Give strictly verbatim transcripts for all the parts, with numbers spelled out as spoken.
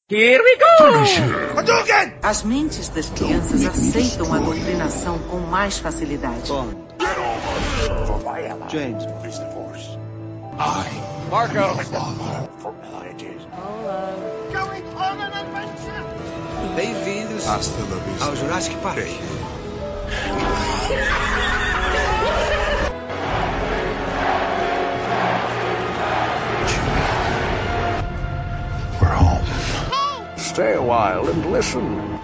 Here we go! Hadouken! As mentes das crianças aceitam a doutrinação com mais facilidade. Bond. James. Is the Force. I, Marco. my father, formalities. Olá. Going on an adventure! Bem-vindos Hasta la vista. ao Jurassic Park. We're home. Stay a while and listen.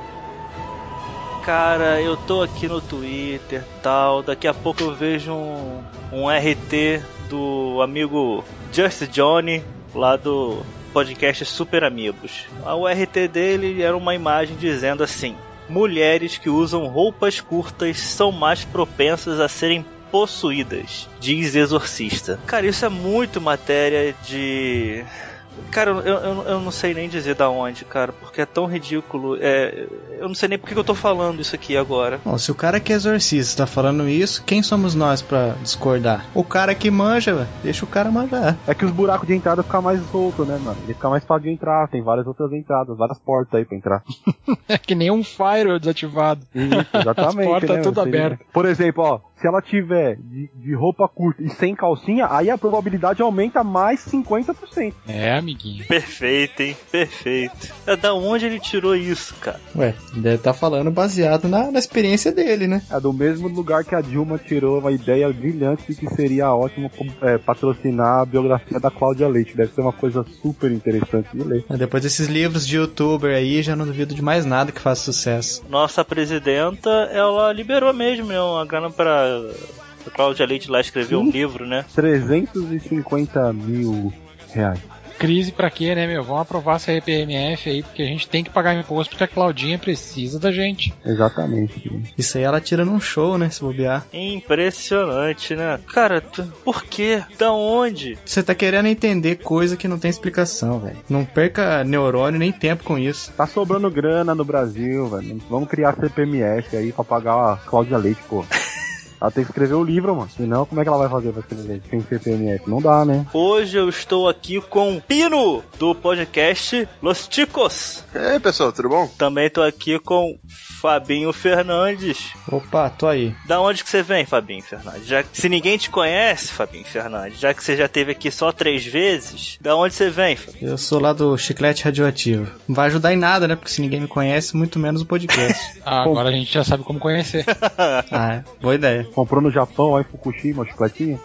Cara, eu tô aqui no Twitter e tal, daqui a pouco eu vejo um, um R T do amigo Just Johnny, lá do podcast Super Amigos. O R T dele era uma imagem dizendo assim: mulheres que usam roupas curtas são mais propensas a serem possuídas, diz exorcista. Cara, isso é muito matéria de... Cara, eu, eu, eu não sei nem dizer da onde, cara, porque é tão ridículo. É, eu não sei nem por que eu tô falando isso aqui agora. Bom, se o cara que é exorcista tá falando isso, quem somos nós pra discordar? O cara que manja, véio, deixa o cara manjar. É que os buracos de entrada ficam mais soltos, né, mano? Ele fica mais fácil de entrar, tem várias outras entradas, várias portas aí pra entrar. É que nem um firewall desativado. Isso, exatamente. As portas né, tudo abertas. Por exemplo, ó, se ela tiver de, de roupa curta e sem calcinha, aí a probabilidade aumenta mais cinquenta por cento. É, amiguinho. Perfeito, hein? Perfeito. É da onde ele tirou isso, cara? Ué, ele deve estar falando baseado na, na experiência dele, né? É do mesmo lugar que a Dilma tirou uma ideia brilhante de que seria ótimo é, patrocinar a biografia da Cláudia Leite. Deve ser uma coisa super interessante de ler. Depois desses livros de youtuber aí, já não duvido de mais nada que faça sucesso. Nossa presidenta, ela liberou mesmo, né, uma grana pra... A Cláudia Leite lá escreveu um livro, né? trezentos e cinquenta mil reais. Crise pra quê, né, meu? Vamos aprovar essa R P M F aí, porque a gente tem que pagar imposto, porque a Claudinha precisa da gente. Exatamente. Isso aí ela tira num show, né, se bobear. Impressionante, né? Cara, tu... por quê? Da onde? Você tá querendo entender coisa que não tem explicação, velho. Não perca neurônio nem tempo com isso. Tá sobrando grana no Brasil, velho. Vamos criar C P M F aí pra pagar a Cláudia Leite, pô. Ela tem que escrever o livro, mano. Senão, como é que ela vai fazer pra escrever sem C P M F? Não dá, né? Hoje eu estou aqui com o Pino, do podcast Los Chicos. E aí, pessoal, tudo bom? Também tô aqui com Fabinho Fernandes. Opa, tô aí. Da onde que você vem, Fabinho Fernandes? Já que, se ninguém te conhece, Fabinho Fernandes, já que você já esteve aqui só três vezes, da onde você vem, Fabinho? Eu sou lá do Chiclete Radioativo. Não vai ajudar em nada, né? Porque se ninguém me conhece, muito menos o podcast. Ah, agora a gente já sabe como conhecer. Ah, é. Boa ideia. Comprou no Japão, aí Fukushima, chicletinho.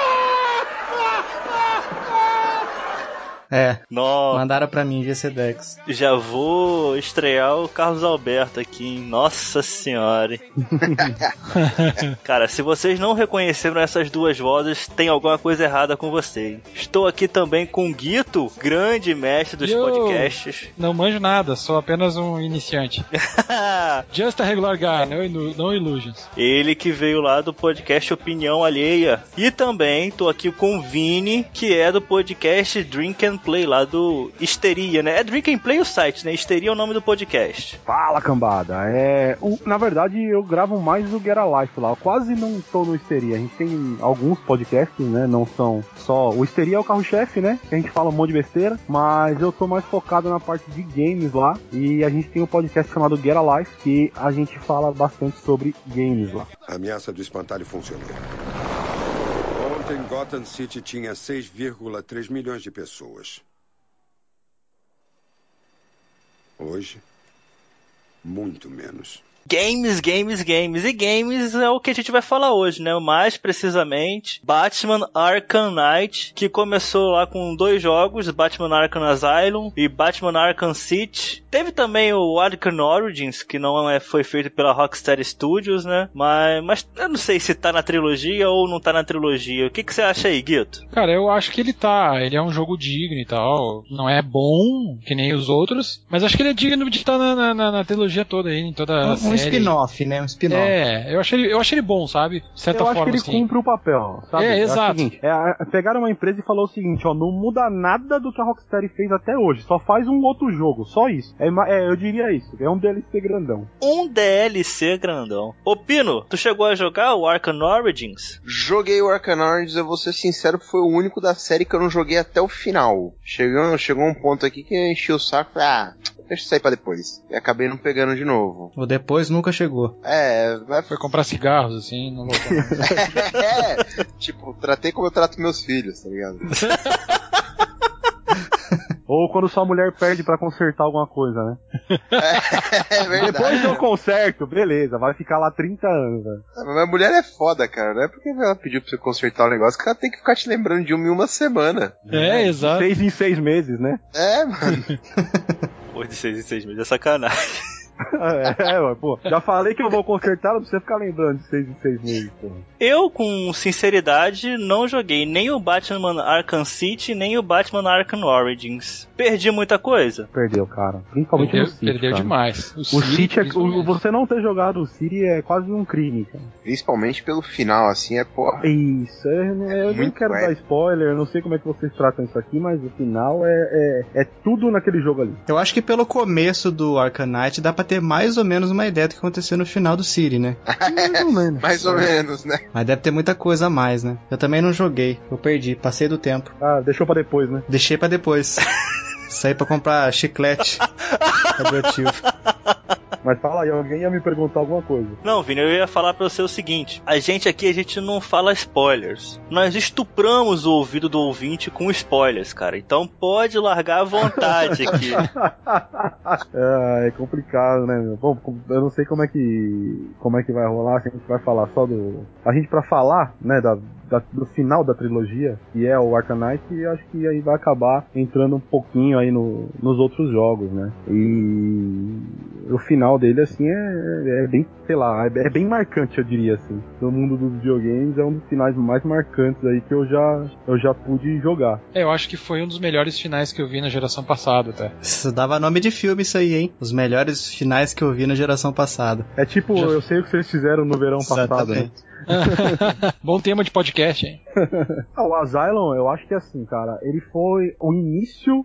É, Nossa. Mandaram pra mim, G C Dex. Já vou estrear o Carlos Alberto aqui, hein? Nossa senhora, hein? Cara, se vocês não reconheceram essas duas vozes, tem alguma coisa errada com vocês. Estou aqui também com o Guito, grande mestre dos Eu podcasts. Não manjo nada, sou apenas um iniciante. Just a regular guy, no, ilu- no illusions. Ele que veio lá do podcast Opinião Alheia. E também tô aqui com o Vini, que é do podcast Drink and Play, lá do Histeria, né? É Drink and Play o site, né? Histeria é o nome do podcast. Fala, cambada. É, o, na verdade, eu gravo mais o Get a Life lá. Eu quase não tô no Histeria. A gente tem alguns podcasts, né? Não são só... O Histeria é o carro-chefe, né? Que a gente fala um monte de besteira. Mas eu tô mais focado na parte de games lá. E a gente tem um podcast chamado Get a Life, que a gente fala bastante sobre games lá. A ameaça do espantalho funcionou. Ontem, Gotham City tinha seis vírgula três milhões de pessoas. Hoje, muito menos. Games, games, games. E games é o que a gente vai falar hoje, né? Mais precisamente, Batman Arkham Knight, que começou lá com dois jogos, Batman Arkham Asylum e Batman Arkham City. Teve também o Arkham Origins, que não é, foi feito pela Rockstar Studios, né? Mas, mas eu não sei se tá na trilogia ou não tá na trilogia. O que, que você acha aí, Guito? Cara, eu acho que ele tá. Ele é um jogo digno e tal. Não é bom, que nem os outros, mas acho que ele é digno de estar na, na, na, na trilogia toda aí, em toda a Um, um série. spin-off, né? Um spin-off. É, eu achei ele, eu achei ele bom, sabe? De certa eu acho forma, que ele assim. cumpre o papel, sabe? É, É exato. o seguinte, é, pegaram uma empresa e falou o seguinte, ó, não muda nada do que a Rockstar fez até hoje, só faz um outro jogo, só isso. É, é, eu diria isso. É um D L C grandão. Um D L C grandão. Ô Pino, tu chegou a jogar o Arkham Origins? Joguei o Arkham Origins, eu vou ser sincero, foi o único da série que eu não joguei até o final. Chegou, chegou um ponto aqui que enchi o saco e ah, deixa eu sair pra depois. E acabei não pegando de novo. O depois nunca chegou. É, vai... Foi comprar cigarros, assim, não voltou mais. É, tipo, tratei como eu trato meus filhos, tá ligado? Ou quando sua mulher perde pra consertar alguma coisa, né? É, é verdade. Depois eu conserto, beleza, vai ficar lá trinta anos, velho. Mas minha mulher é foda, cara. Não é porque ela pediu pra você consertar o negócio que ela tem que ficar te lembrando de uma em uma semana. É, exato. Seis em seis meses, né? É, mano. Pô, de seis em seis meses é sacanagem. É, ué, pô, já falei que eu vou consertar, não precisa ficar lembrando de seis em seis meses, pô. Eu, com sinceridade, não joguei nem o Batman Arkham City, nem o Batman Arkham Origins. Perdi muita coisa? Perdeu, cara. Principalmente Perdeu, no City, perdeu cara. demais. O, O City, City é, o, principalmente. você não ter jogado o City é quase um crime, cara. Principalmente pelo final, assim, é porra. Isso, eu, eu não muito quero épico. dar spoiler, eu não sei como é que vocês tratam isso aqui, mas o final é, é, é tudo naquele jogo ali. Eu acho que pelo começo do Arkham Knight dá pra ter mais ou menos uma ideia do que aconteceu no final do City, né? Mais ou menos. Mais ou menos, né? Mas deve ter muita coisa a mais, né? Eu também não joguei, eu perdi, passei do tempo. Ah, deixou pra depois, né? Deixei pra depois. Saí pra comprar chiclete radioativo. Mas fala aí, alguém ia me perguntar alguma coisa. Não, Vini, eu ia falar pra você o seguinte. A gente aqui, a gente não fala spoilers. Nós estupramos o ouvido do ouvinte com spoilers, cara. Então pode largar à vontade aqui. É, é complicado, né, meu? Bom, eu não sei como é que como é que vai rolar, se a gente vai falar só do... A gente pra falar, né, da, da, do final da trilogia, que é o Arkham Knight, e acho que aí vai acabar entrando um pouquinho aí no, nos outros jogos, né? E o final dele, assim, é, é bem, sei lá, é, é bem marcante, eu diria, assim. No mundo dos videogames, é um dos finais mais marcantes aí que eu já, eu já pude jogar. É, eu acho que foi um dos melhores finais que eu vi na geração passada, até. Isso dava nome de filme isso aí, hein? Os melhores finais que eu vi na geração passada. É tipo, já... eu sei o que vocês fizeram no verão passado, né? Bom tema de podcast, hein? Ah, o Asylum, eu acho que assim, cara, ele foi o início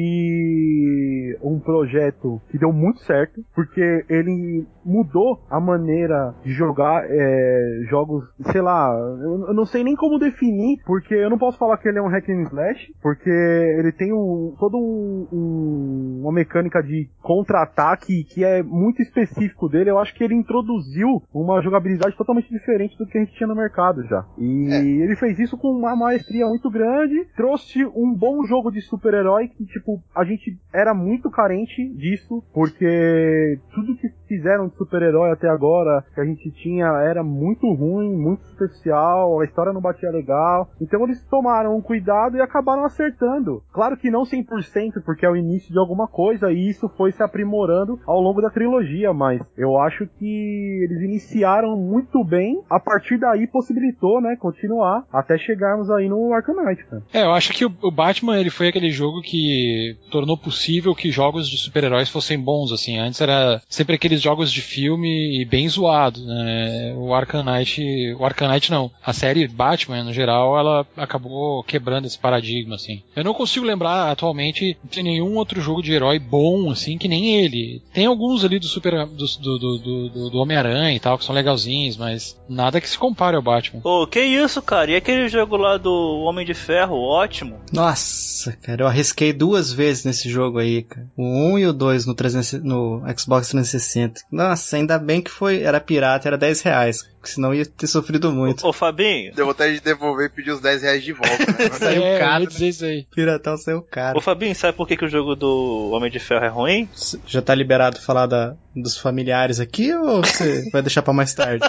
de um projeto que deu muito certo, porque ele mudou a maneira de jogar é, jogos, sei lá, eu, eu não sei nem como definir, porque eu não posso falar que ele é um hack and slash, porque ele tem um, todo um, um, uma mecânica de contra-ataque que é muito específico dele. Eu acho que ele introduziu uma jogabilidade totalmente diferente do que a gente tinha no mercado já. E é. ele fez isso com uma maestria muito grande, trouxe um bom jogo de super-herói que, tipo, a gente era muito carente disso, porque tudo que fizeram de super-herói até agora, que a gente tinha, era muito ruim, muito superficial, a história não batia legal. Então eles tomaram um cuidado e acabaram acertando. Claro que não cem por cento, porque é o início de alguma coisa, e isso foi se aprimorando ao longo da trilogia, mas eu acho que eles iniciaram muito bem, a partir daí possibilitou, né, continuar, até chegarmos aí no Arkham Knight, cara. É, eu acho que o Batman, ele foi aquele jogo que tornou possível que jogos de super-heróis fossem bons, assim. Antes era sempre aqueles jogos de filme e bem zoados, né? O Arkham Knight, o Arkham Knight não, a série Batman, no geral, ela acabou quebrando esse paradigma, assim. Eu não consigo lembrar atualmente de nenhum outro jogo de herói bom, assim, que nem ele. Tem alguns ali do Super, do, do, do, do, do Homem-Aranha e tal, que são legalzinhos, mas nada que se compare ao Batman. Pô, que isso, cara? E aquele jogo lá do Homem de Ferro, ótimo. Nossa, cara, eu arrisquei duas vezes nesse jogo aí, cara. O um e o dois no, trezentos, no Xbox trezentos e sessenta. Nossa, ainda bem que foi, era pirata, era dez reais. Senão ia ter sofrido muito. Ô, ô Fabinho. Deu vontade de devolver e pedir os dez reais de volta. Né? Saiu é, caro, eu ia dizer isso aí. Piratão saiu caro. Ô Fabinho, sabe por que, que o jogo do Homem de Ferro é ruim? Já tá liberado falar da, dos familiares aqui ou você vai deixar pra mais tarde?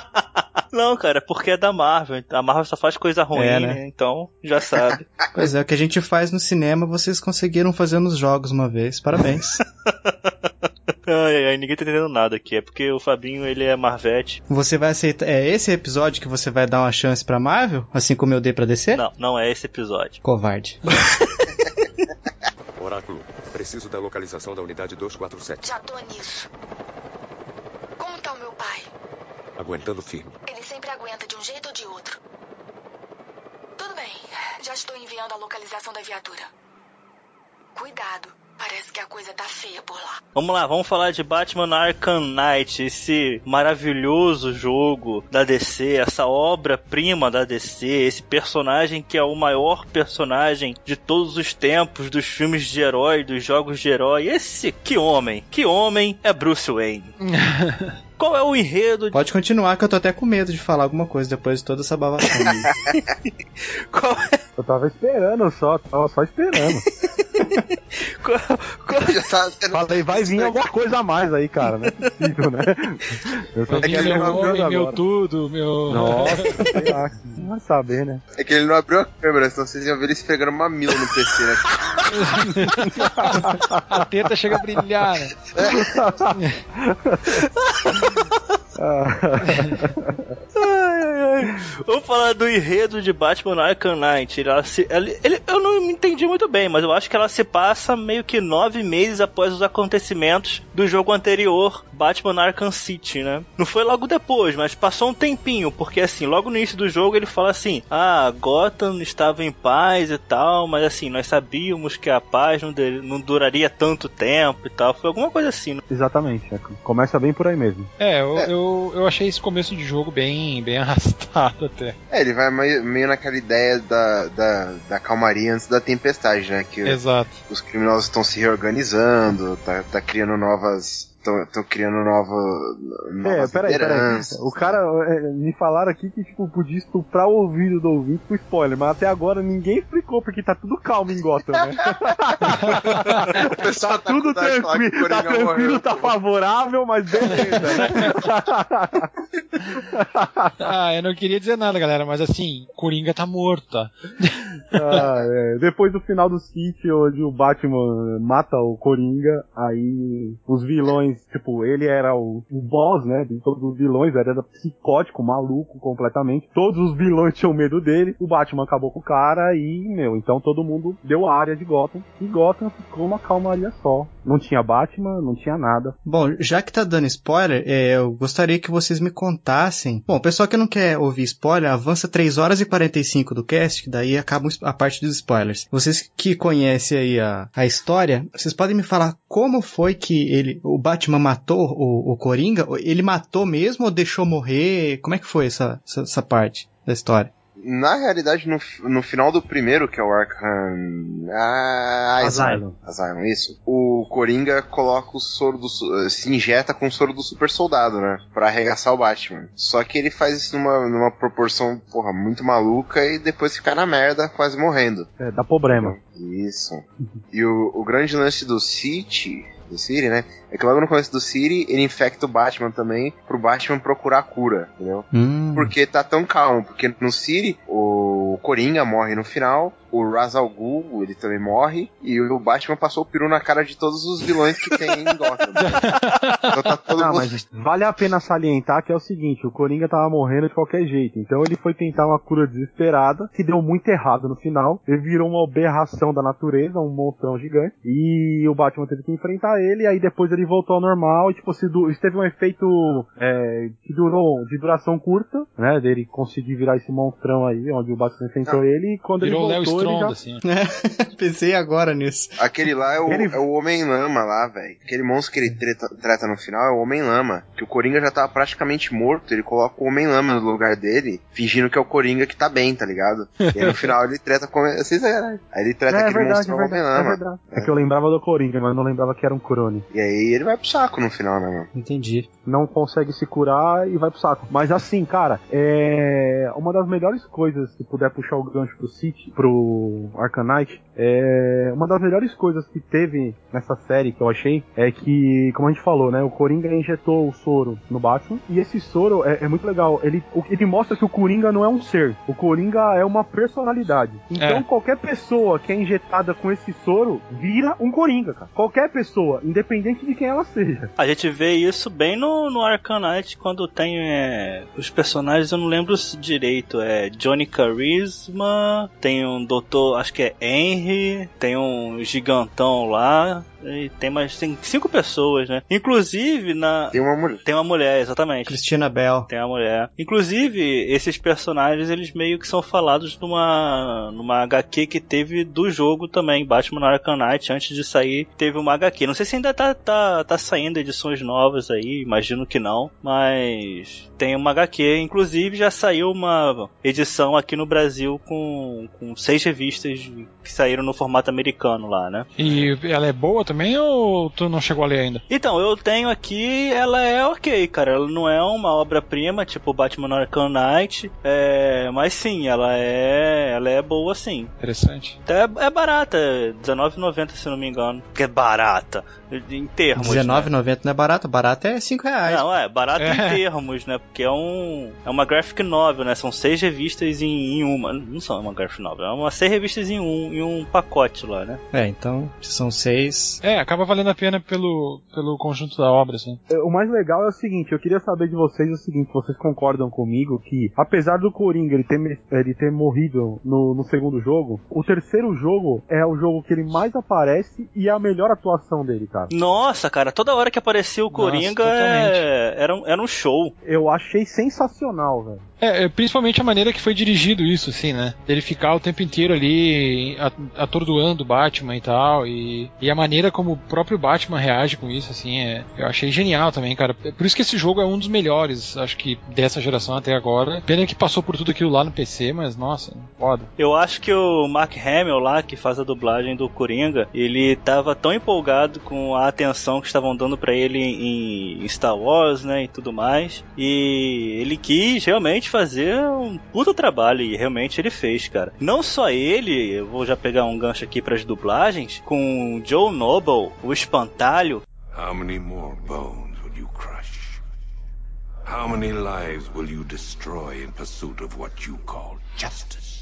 Não, cara, porque é da Marvel. A Marvel só faz coisa ruim, é, né? Então já sabe. Pois é, o que a gente faz no cinema, vocês conseguiram fazer nos jogos uma vez. Parabéns. Ai, ai, ninguém tá entendendo nada aqui. É porque o Fabinho, ele é Marvete. Você vai aceitar... É esse episódio que você vai dar uma chance pra Marvel? Assim como eu dei pra D C? Não, não é esse episódio. Covarde. Oráculo, preciso da localização da unidade duzentos e quarenta e sete. Já tô nisso. Como tá o meu pai? Aguentando firme. Ele sempre aguenta de um jeito ou de outro. Tudo bem, já estou enviando a localização da viatura. Cuidado, parece que a coisa tá feia por lá. Vamos lá, vamos falar de Batman Arkham Knight, esse maravilhoso jogo da D C, essa obra-prima da D C, esse personagem que é o maior personagem de todos os tempos, dos filmes de herói, dos jogos de herói. Esse, que homem, que homem é Bruce Wayne. Qual é o enredo? Pode continuar, que eu tô até com medo de falar alguma coisa depois de toda essa babação. Qual é? Eu tava esperando só, tava só esperando. qual, qual... Já tá tendo... Falei, vai vir alguma coisa a mais aí, cara, não é possível, né? Eu tô Vai vir meu homem, meu tudo, meu... Nossa, sei lá, não vai saber, né? É que ele não abriu a câmera, senão vocês iam ver ele esfregando mamilo no P C, né? A teta chega a brilhar, né? ai, ai, ai. Vamos falar do enredo de Batman Arkham Knight. Ela se, ela, ele, eu não me entendi muito bem, mas eu acho que ela se passa meio que nove meses após os acontecimentos do jogo anterior, Batman Arkham City, né? Não foi logo depois, mas passou um tempinho, porque assim, logo no início do jogo ele fala assim, ah, Gotham estava em paz e tal, mas assim, nós sabíamos que a paz não, de, não duraria tanto tempo e tal, foi alguma coisa assim, né? Exatamente, é, começa bem por aí mesmo. É, eu, é. eu, eu achei esse começo de jogo bem, bem arrastado até. É, ele vai meio, meio naquela ideia da, da, da calmaria antes da tempestade, né? Que Exato. Os criminosos estão se reorganizando, tá, tá criando novas... Estão criando nova, novas É, peraí, peraí. O cara, é, me falaram aqui que tipo, podia estuprar o ouvido do ouvinte com spoiler, mas até agora ninguém explicou, porque tá tudo calmo em Gotham, né? tá, tá tudo tranquilo, tá tranquilo, morreu, tá pô. favorável, mas beleza, né? Ah, eu não queria dizer nada, galera, mas assim, Coringa tá morto, tá? Ah, é. Depois do final do City, onde o Batman mata o Coringa, aí os vilões, tipo, ele era o, o boss, né, de todos os vilões, era psicótico, maluco completamente, todos os vilões tinham medo dele, o Batman acabou com o cara e, meu, então todo mundo deu a área de Gotham, e Gotham ficou uma calmaria só. Não tinha Batman, não tinha nada. Bom, já que tá dando spoiler, é, eu gostaria que vocês me contassem. Bom, o pessoal que não quer ouvir spoiler, avança três horas e quarenta e cinco do cast, que daí acaba a parte dos spoilers. Vocês que conhecem aí a, a história, vocês podem me falar como foi que ele, o Batman matou o, o Coringa? Ele matou mesmo ou deixou morrer? Como é que foi essa, essa, essa parte da história? Na realidade, no, no final do primeiro, que é o Arkham ah, Asylum. Asylum, isso. O Coringa coloca o soro do... se injeta com o soro do super soldado, né? Pra arregaçar o Batman. Só que ele faz isso numa, numa proporção, porra, muito maluca e depois fica na merda, quase morrendo. É, dá problema. Isso. E o, o grande lance do City... do City, né? É que logo no começo do City ele infecta o Batman também pro Batman procurar a cura, entendeu? Hum. Porque tá tão calmo, porque no City o Coringa morre no final, o Ra's al Ghul, ele também morre, e o Batman passou o peru na cara de todos os vilões que tem em Gotham. Então tá todo Não, mundo... mas vale a pena salientar que é o seguinte, o Coringa tava morrendo de qualquer jeito, então ele foi tentar uma cura desesperada, que deu muito errado no final, ele virou uma aberração da natureza, um monstrão gigante, e o Batman teve que enfrentar ele, aí depois ele voltou ao normal, e tipo, se du- isso teve um efeito é, que durou de duração curta, né, dele conseguir virar esse monstrão aí, onde o Batman enfrentou Não. ele, e quando Virou ele voltou, ele já... assim. Pensei agora nisso. Aquele lá é o, Ele... é o Homem-Lama lá, velho. Aquele monstro que ele treta, trata no final é o Homem-Lama. Que o Coringa já tava praticamente morto, ele coloca o Homem-Lama no lugar dele, fingindo que é o Coringa que tá bem, tá ligado? E aí no final ele treta com... Vocês é, aí ele treta é, aquele verdade, monstro é verdade, Homem-Lama. É, verdade. É. é que eu lembrava do Coringa, mas não lembrava que era um Crone. E aí ele vai pro saco no final, né, mano? Entendi. Não consegue se curar e vai pro saco. Mas assim, cara, é... uma das melhores coisas, se puder puxar o gancho pro City, pro Arkham Knight, é... uma das melhores coisas que teve nessa série que eu achei é que, como a gente falou, né, o Coringa injetou o soro no Batman, e esse soro é, é muito legal. Ele, ele mostra que o Coringa não é um ser, o Coringa é uma personalidade. Então é. qualquer pessoa que é injetada com esse soro vira um Coringa, cara. Qualquer pessoa, independente de quem ela seja. A gente vê isso bem no, no Arkham Knight, quando tem é, os personagens, eu não lembro direito, é Johnny Charisma, tem um doutor, acho que é Henry, Henry, tem um gigantão lá, e tem mais, tem cinco pessoas, né? Inclusive na... Tem uma mulher. Tem uma mulher, exatamente. Christina Bell. Tem uma mulher. Inclusive, esses personagens, eles meio que são falados numa, numa H Q que teve do jogo também, Batman Arkham Knight, antes de sair, teve uma H Q. Não sei se ainda tá, tá, tá saindo edições novas aí, imagino que não, mas tem uma H Q, inclusive já saiu uma edição aqui no Brasil com, com seis revistas que saíram no formato americano lá, né? E ela é boa também ou tu não chegou a ler ainda? Então, eu tenho aqui, ela é ok, cara, ela não é uma obra-prima, tipo Batman Arkham Knight, é, mas sim, ela é, ela é boa sim. Interessante. É, é barata, dezenove reais e noventa centavos se não me engano, que é barata, em termos, dezenove reais e né? noventa centavos não é barato, barato é cinco reais. Não, é, barato É. em termos, né, porque é um, é uma graphic novel, né, são seis revistas em, em uma, não são uma graphic novel, é uma seis revistas em um, em um pacote lá, né. É, então, se são seis... É, acaba valendo a pena pelo, pelo conjunto da obra, assim. O mais legal é o seguinte, eu queria saber de vocês o seguinte, vocês concordam comigo que, apesar do Coringa ele ter, ele ter morrido no, no segundo jogo, o terceiro jogo é o jogo que ele mais aparece e é a melhor atuação dele, cara. Nossa, cara, toda hora que aparecia o Coringa é, era, um, era um show. Eu achei sensacional, velho. É, principalmente a maneira que foi dirigido isso, assim, né? Ele ficar o tempo inteiro ali atordoando o Batman e tal, e, e a maneira como o próprio Batman reage com isso, assim, é, eu achei genial também, cara. Por isso que esse jogo é um dos melhores, acho que, dessa geração até agora. Pena que passou por tudo aquilo lá no P C, mas, nossa, foda. Eu acho que o Mark Hamill lá, que faz a dublagem do Coringa, ele tava tão empolgado com a atenção que estavam dando pra ele em Star Wars, né, e tudo mais, e ele quis realmente fazer um puta trabalho, e realmente ele fez, cara. Não só ele, eu vou já pegar um gancho aqui pras dublagens, com Joe Noble, o Espantalho. How many more bones will you crush? How many lives will you destroy in pursuit of what you call justice?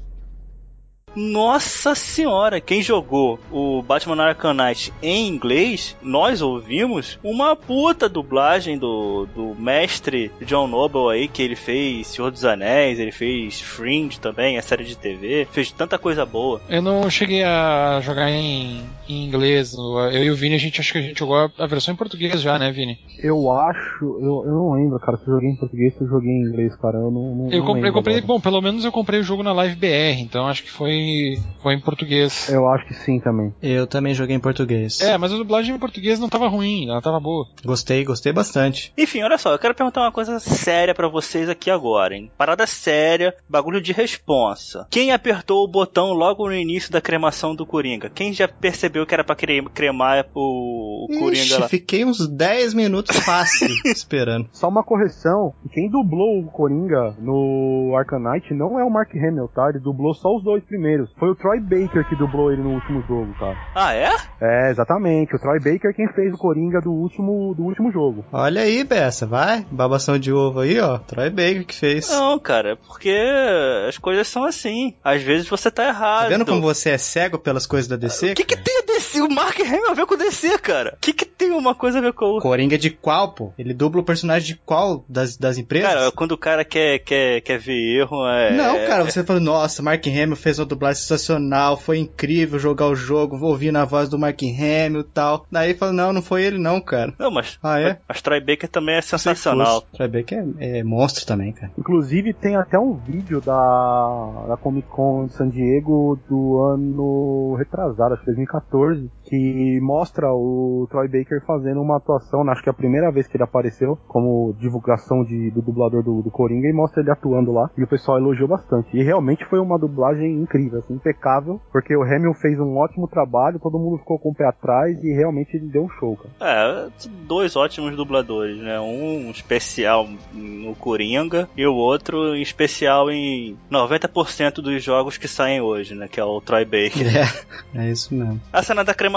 Nossa senhora, quem jogou o Batman Arkham Knight em inglês, nós ouvimos uma puta dublagem do, do mestre John Noble aí, que ele fez Senhor dos Anéis, ele fez Fringe também, a série de T V, fez tanta coisa boa. Eu não cheguei a jogar em, em inglês, eu e o Vini, a gente acho que a gente jogou a versão em português já, né, Vini? Eu acho, eu, eu não lembro, cara, se eu joguei em português, se eu joguei em inglês, cara, eu não, não Eu comprei, não eu comprei agora. Bom, pelo menos eu comprei o jogo na Live B R, então acho que foi Foi em português. Eu acho que sim também. Eu também joguei em português. É, mas a dublagem em português não tava ruim, ela tava boa. Gostei, gostei bastante. Enfim, olha só, eu quero perguntar uma coisa séria pra vocês aqui agora, hein? Parada séria, bagulho de responsa. Quem apertou o botão logo no início da cremação do Coringa? Quem já percebeu que era pra cremar o, o Coringa Ixi, lá? Fiquei uns dez minutos fácil esperando. Só uma correção, quem dublou o Coringa no Arkham Knight não é o Mark Hamill, tá? Ele dublou só os dois primeiros. Foi o Troy Baker que dublou ele no último jogo, cara. Ah, é? É, exatamente. O Troy Baker é quem fez o Coringa do último, do último jogo. Olha aí, Bessa, vai. Babação de ovo aí, ó. Troy Baker que fez. Não, cara, porque as coisas são assim. Às vezes você tá errado. Tá vendo como você é cego pelas coisas da D C? O que que tem a D C? O Mark Hamill a ver com o D C, cara? O que que tem uma coisa a ver com a outra? Coringa de qual, pô? Ele dubla o personagem de qual das, das empresas? Cara, quando o cara quer, quer, quer ver erro, é... Não, cara, você fala, nossa, Mark Hamill fez uma dublagem sensacional, foi incrível jogar o jogo, vou ouvir na voz do Mark Hamill e tal. Daí fala, não, não foi ele não, cara. Não, mas... Ah, é? Mas Troy Baker também é sensacional. Troy Baker é, é monstro também, cara. Inclusive, tem até um vídeo da, da Comic Con de San Diego do ano retrasado, acho que dois mil e catorze, que mostra o Troy Baker fazendo uma atuação, acho que é a primeira vez que ele apareceu como divulgação de, do dublador do, do Coringa, e mostra ele atuando lá, e o pessoal elogiou bastante. E realmente foi uma dublagem incrível, assim, impecável, porque o Hamill fez um ótimo trabalho, todo mundo ficou com o pé atrás, e realmente ele deu um show, cara. É, dois ótimos dubladores, né? Um especial no Coringa, e o outro em especial em noventa por cento dos jogos que saem hoje, né? Que é o Troy Baker. É, é isso mesmo. A cena da cremação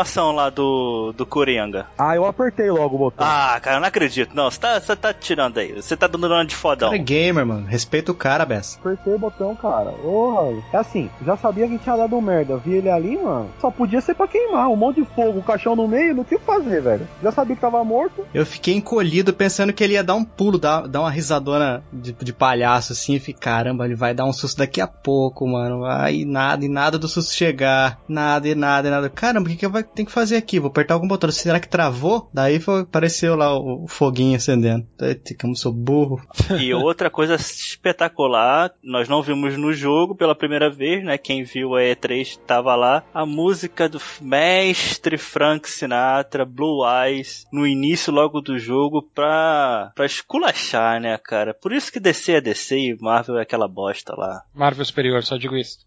exclamação lá do, do Coringa? Ah, eu apertei logo o botão. Ah, cara, eu não acredito. Não, você tá, você tá tirando aí. Você tá dando uma de fodão. Cara é gamer, mano. Respeita o cara, Bessa. Apertei o botão, cara. Porra. É assim, já sabia que tinha dado merda. Vi ele ali, mano. Só podia ser pra queimar. Um monte de fogo, o caixão no meio, não tinha o que fazer, velho. Já sabia que tava morto. Eu fiquei encolhido pensando que ele ia dar um pulo, dar, dar uma risadona de, de palhaço, assim. E fiquei, caramba, ele vai dar um susto daqui a pouco, mano. Aí nada, e nada do susto chegar. Nada, e nada, e nada. Caramba, o que, que eu vou ter que fazer aqui? Vou apertar algum botão. Será que travou? Daí foi, apareceu lá o, o foguinho acendendo. Como sou burro. E outra coisa espetacular, nós não vimos no jogo pela primeira vez, né? Quem viu a E três tava lá. A música do mestre Frank Sinatra, Blue Eyes, no início logo do jogo pra, pra esculachar, né, cara? Por isso que D C é D C e Marvel é aquela bosta lá. Marvel superior, só digo isso.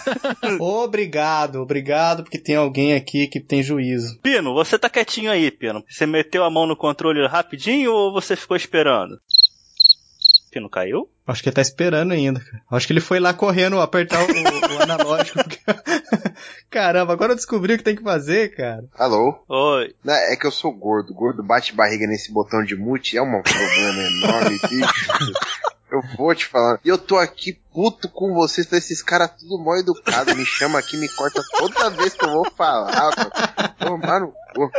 Obrigado, obrigado, porque tem alguém aqui que tem juízo. Pino, você tá quietinho aí, Pino. Você meteu a mão no controle rapidinho ou você ficou esperando? Pino caiu? Acho que ele tá esperando ainda, cara. Acho que ele foi lá correndo apertar o, o analógico. Caramba, agora eu descobri o que tem que fazer, cara. Alô? Oi. É que eu sou gordo. Gordo bate barriga nesse botão de mute é um problema enorme, bicho. Eu vou te falar. E eu tô aqui puto com vocês, esses caras tudo mal educados. Me chama aqui, me corta toda vez que eu vou falar. Tomar no cu.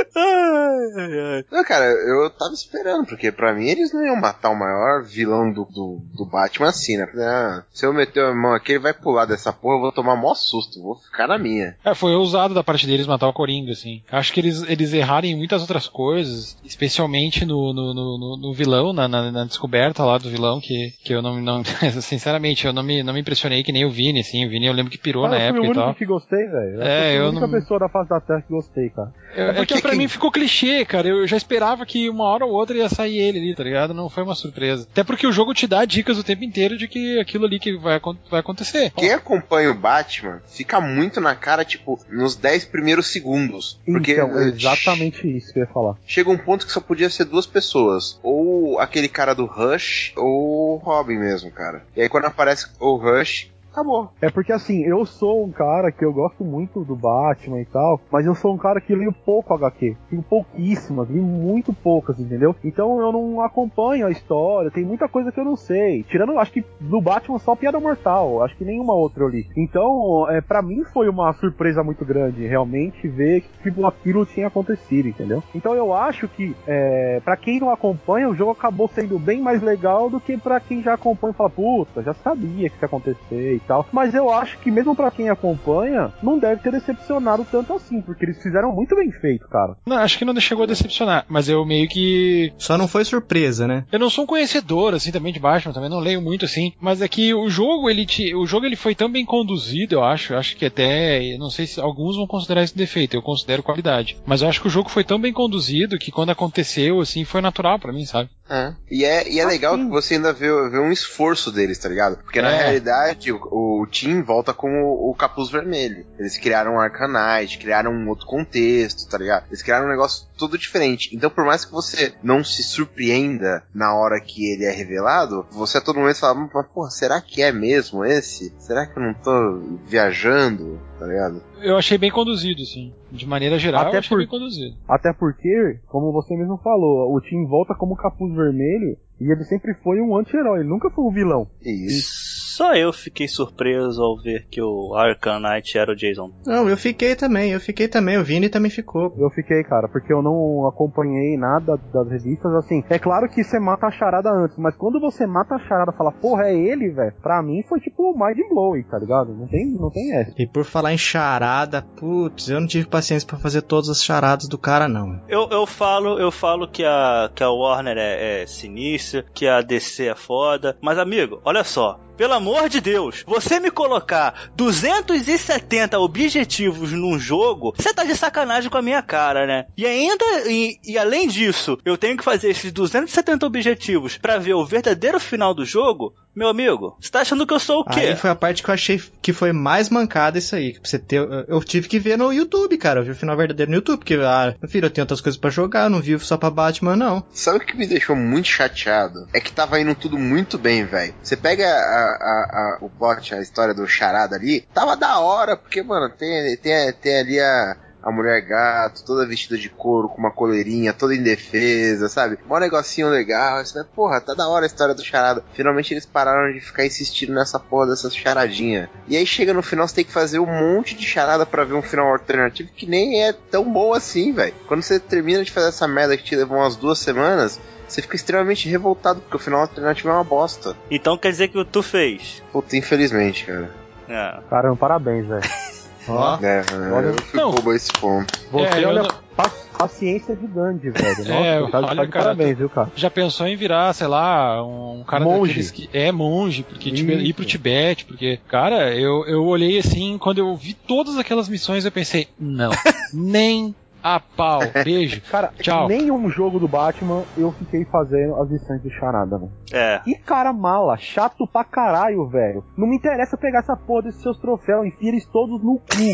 Não, cara, eu tava esperando, porque pra mim eles não iam matar o maior vilão do, do, do Batman assim, né? Ah, se eu meter a mão aqui, ele vai pular dessa porra, eu vou tomar mó susto, vou ficar na minha. É, foi ousado da parte deles matar o Coringa, assim. Acho que eles, eles erraram em muitas outras coisas, especialmente no, no, no, no vilão, na, na, na descoberta lá do vilão, que, que eu não, não sinceramente, eu não me, não me impressionei que nem o Vini, assim. O Vini eu lembro que pirou ah, na época e tal. Eu fui o único que gostei, velho. É, eu fui a única não... pessoa da face da Terra que gostei, cara. Eu, é porque é que, pra que... mim ficou clichê, cara. Eu já esperava que uma hora ou outra ia sair ele ali, tá ligado? Não foi uma surpresa. Até porque o jogo te dá dicas o tempo inteiro de que aquilo ali que vai, vai acontecer. Quem acompanha o Batman fica muito na cara, tipo, nos dez primeiros segundos. Porque então, é exatamente isso que eu ia falar. Chega um ponto que só podia ser duas pessoas. Ou aquele cara do Rush, ou o Robin mesmo, cara. E aí quando aparece o Rush... acabou. É porque assim, eu sou um cara que eu gosto muito do Batman e tal, mas eu sou um cara que leio pouco H Q. Tenho pouquíssimas, li muito poucas, entendeu? Então eu não acompanho a história, tem muita coisa que eu não sei. Tirando, acho que do Batman só Piada Mortal, acho que nenhuma outra eu li. Então, é, pra mim foi uma surpresa muito grande, realmente, ver que tipo, aquilo tinha acontecido, entendeu? Então eu acho que, é, pra quem não acompanha, o jogo acabou sendo bem mais legal do que pra quem já acompanha e fala, puta, já sabia que isso ia acontecer. Tal. Mas eu acho que mesmo pra quem acompanha, não deve ter decepcionado tanto assim, porque eles fizeram muito bem feito, cara. Não, acho que não chegou a decepcionar, mas eu meio que... Só não foi surpresa, né? Eu não sou um conhecedor, assim, também de Batman, também não leio muito, assim, mas é que o jogo, ele, te... o jogo, ele foi tão bem conduzido, eu acho, eu acho que até, eu não sei se alguns vão considerar esse defeito, eu considero qualidade, mas eu acho que o jogo foi tão bem conduzido que quando aconteceu, assim, foi natural pra mim, sabe? É. E é, e é legal que você ainda vê, vê um esforço deles, tá ligado? Porque é. na realidade, o, o Tim volta com o, o capuz vermelho. Eles criaram um Arcanite, criaram um outro contexto, tá ligado? Eles criaram um negócio todo diferente. Então, por mais que você não se surpreenda na hora que ele é revelado, você a todo momento fala, porra, será que é mesmo esse? Será que eu não tô viajando? Tá ligado? Eu achei bem conduzido, sim. De maneira geral, até eu achei por, bem conduzido. Até porque, como você mesmo falou, o Tim volta como capuz vermelho e ele sempre foi um anti-herói, ele nunca foi um vilão. Isso. Só eu fiquei surpreso ao ver que o Arcanite era o Jason. Não, eu fiquei também, eu fiquei também, o Vini também ficou. Eu fiquei, cara, porque eu não acompanhei nada das revistas, assim. É claro que você mata a charada antes, mas quando você mata a charada e fala, porra, é ele, velho, pra mim foi tipo mind blowing, tá ligado? Não tem, não tem essa. E por falar em charada, putz, eu não tive paciência pra fazer todas as charadas do cara, não. Eu, eu falo, eu falo que a, que a Warner é, é sinistra, que a D C é foda, mas amigo, olha só. Pelo amor de Deus, você me colocar duzentos e setenta objetivos num jogo, você tá de sacanagem com a minha cara, né? E ainda, e, e além disso, eu tenho que fazer esses duzentos e setenta objetivos pra ver o verdadeiro final do jogo? Meu amigo, você tá achando que eu sou o quê? Aí foi a parte que eu achei que foi mais mancada isso aí. Pra você ter, eu tive que ver no YouTube, cara. Eu vi o final verdadeiro no YouTube, porque, ah, meu filho, eu tenho outras coisas pra jogar, eu não vivo só pra Batman, não. Sabe o que me deixou muito chateado? É que tava indo tudo muito bem, velho. Você pega a, a, a, o plot, a história do charada ali, tava da hora, porque, mano, tem, tem, tem ali a... a mulher gato, toda vestida de couro, com uma coleirinha, toda indefesa, sabe? Um negocinho legal, isso, né? Porra, tá da hora a história do charada. Finalmente eles pararam de ficar insistindo nessa porra dessa charadinha. E aí chega no final, você tem que fazer um monte de charada pra ver um final alternativo que nem é tão bom assim, velho. Quando você termina de fazer essa merda que te levou umas duas semanas, você fica extremamente revoltado, porque o final alternativo é uma bosta. Então quer dizer que tu fez? Puta, infelizmente, cara. É. Caramba, parabéns, velho. Ó. É, Olha, eu fui não. bobo a esse ponto. Você, É, eu olha, não- pa- paciência de Gandhi, velho. Nossa, É, tá, olha, tá de cara, parabéns, tu- viu, cara? Já pensou em virar, sei lá, um cara Monge. daqueles que é monge, porque tipo, Isso. ir pro Tibete, porque, cara, eu, eu olhei assim, quando eu vi todas aquelas missões, eu pensei, não, nem a pau, beijo, Cara, tchau. nenhum jogo do Batman eu fiquei fazendo as missões do Charada, velho. É. Que cara mala, chato pra caralho, velho. Não me interessa pegar essa porra desses seus troféus, enfia eles todos no cu.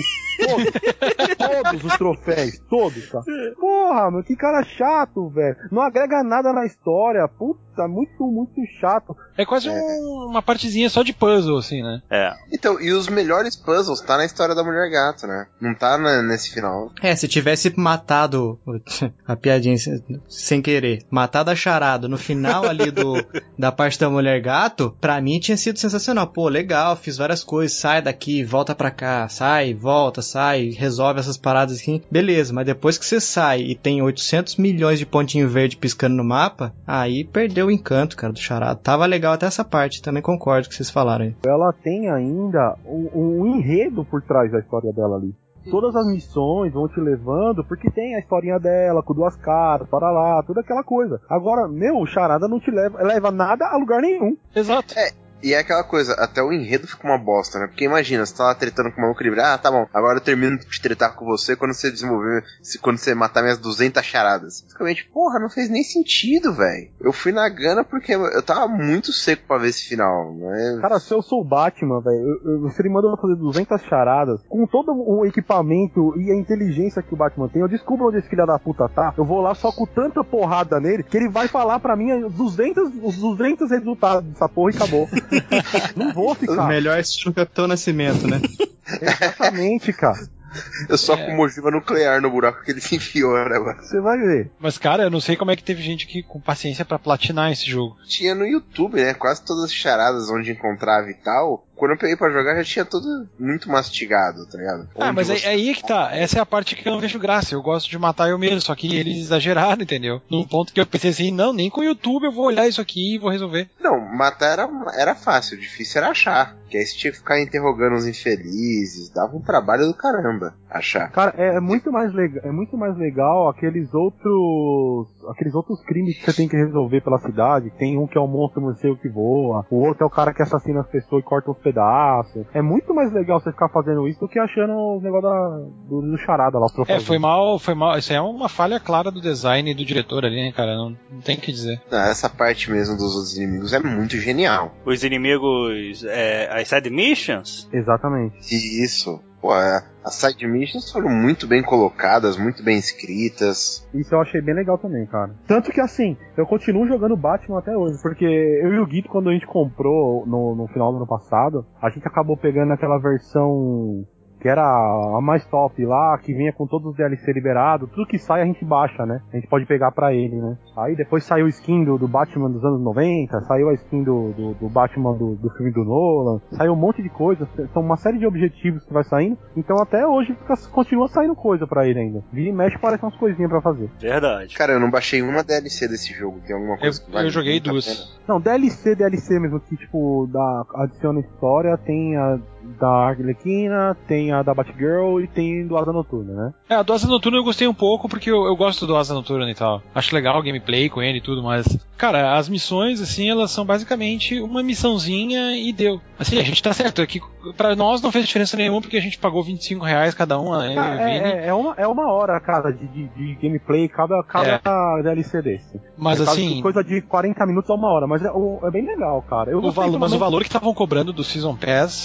Todos. Todos os troféus, todos, cara. Porra, meu, que cara chato, velho. Não agrega nada na história. Puta, muito, muito chato. É quase um- uma partezinha só de puzzle, assim, né? É. Então, e os melhores puzzles tá na história da Mulher Gato, né? Não tá na- nesse final. É, se tivesse matado a piadinha sem- sem querer, matado a charada no final ali do da parte da Mulher Gato, pra mim tinha sido sensacional. Pô, legal, fiz várias coisas, sai daqui, volta pra cá, sai, volta, sai, resolve essas paradas aqui. Beleza, mas depois que você sai e tem oitocentos milhões de pontinho verde piscando no mapa, aí perdeu o encanto, cara, do charada. Tava legal até essa parte, também concordo com o que vocês falaram aí. Ela tem ainda um, um enredo por trás da história dela ali. Todas as missões vão te levando, porque tem a historinha dela, com duas caras, para lá, toda aquela coisa. Agora, meu, o charada não te leva, leva nada a lugar nenhum. Exato. É. E é aquela coisa, até o enredo fica uma bosta, né? Porque imagina, você tá lá tretando com o maluco livre, ah, tá bom, agora eu termino de tretar com você quando você desenvolver, se- quando você matar minhas duzentas charadas. Basicamente, porra, não fez nem sentido, velho. Eu fui na gana porque eu tava muito seco pra ver esse final, né? Cara, se eu sou o Batman, velho, você me manda eu fazer duzentas charadas, com todo o equipamento e a inteligência que o Batman tem, eu descubro onde esse filho da puta tá, eu vou lá só com tanta porrada nele, que ele vai falar pra mim duzentos, os duzentos resultados dessa porra e acabou. Não vou ficar. Melhor estilo Capitão Nascimento, né? Exatamente, cara. Eu só É. com uma ogiva nuclear no buraco que ele se enfiou, né, mano? Você vai ver. Mas, cara, eu não sei como é que teve gente que com paciência pra platinar esse jogo. Tinha no YouTube, né? Quase todas as charadas onde encontrava e tal. Quando eu peguei pra jogar, já tinha tudo muito mastigado, tá ligado? Ah, Onde mas aí, você- aí que tá. Essa é a parte que eu não vejo graça. Eu gosto de matar eu mesmo, só que eles exageraram, entendeu? Num ponto que eu pensei assim, não, nem com o YouTube eu vou olhar isso aqui e vou resolver. Não, matar era, era fácil, o difícil era achar. Que aí você tinha que ficar interrogando os infelizes, dava um trabalho do caramba achar. Cara, é, é muito mais legal, é muito mais legal aqueles outros, aqueles outros crimes que você tem que resolver pela cidade. Tem um que é o monstro morcego que voa, o outro é o cara que assassina as pessoas e corta os pedaços. É muito mais legal você ficar fazendo isso do que achando os negócios da, do, do charada lá, os É, troféus. foi mal, foi mal. Isso aí é uma falha clara do design e do diretor ali, né, cara? Não, não tem o que dizer. Não, essa parte mesmo dos outros inimigos é muito genial. Os inimigos, é, as side missions? Exatamente. E isso, pô, é, as side missions foram muito bem colocadas, muito bem escritas. Isso eu achei bem legal também, cara. Tanto que assim, eu continuo jogando Batman até hoje, porque eu e o Guito, quando a gente comprou no, no final do ano passado, a gente acabou pegando aquela versão que era a mais top lá, que vinha com todos os D L C liberados, tudo que sai a gente baixa, né? A gente pode pegar pra ele, né? Aí depois saiu o skin do, do Batman dos anos noventa, saiu a skin do, do, do Batman do, do filme do Nolan, saiu um monte de coisa, são uma série de objetivos que vai saindo, então até hoje fica, continua saindo coisa pra ele ainda. Vira e mexe, parece umas coisinhas pra fazer. Verdade. Cara, eu não baixei uma D L C desse jogo, tem alguma coisa Eu, que vale eu joguei muito a duas. pena? Não, D L C, D L C mesmo, que tipo, da, adiciona história, tem a da Arlequina, tem a da Batgirl e tem do Asa Noturna, né? É, a do Asa Noturna eu gostei um pouco, porque eu, eu gosto do Asa Noturna e tal. Acho legal o gameplay com ele e tudo, mas... Cara, as missões, assim, elas são basicamente uma missãozinha e deu. Assim, a gente tá certo, é que pra nós não fez diferença nenhuma, porque a gente pagou vinte e cinco reais cada um, né? Cara, é, é, é, uma, é uma hora, cara, de, de, de gameplay, cada, cada é. D L C desse. Mas é assim... Coisa de quarenta minutos a uma hora, mas é, é bem legal, cara. Eu o valor, pelo mas menos... o valor que estavam cobrando do Season Pass...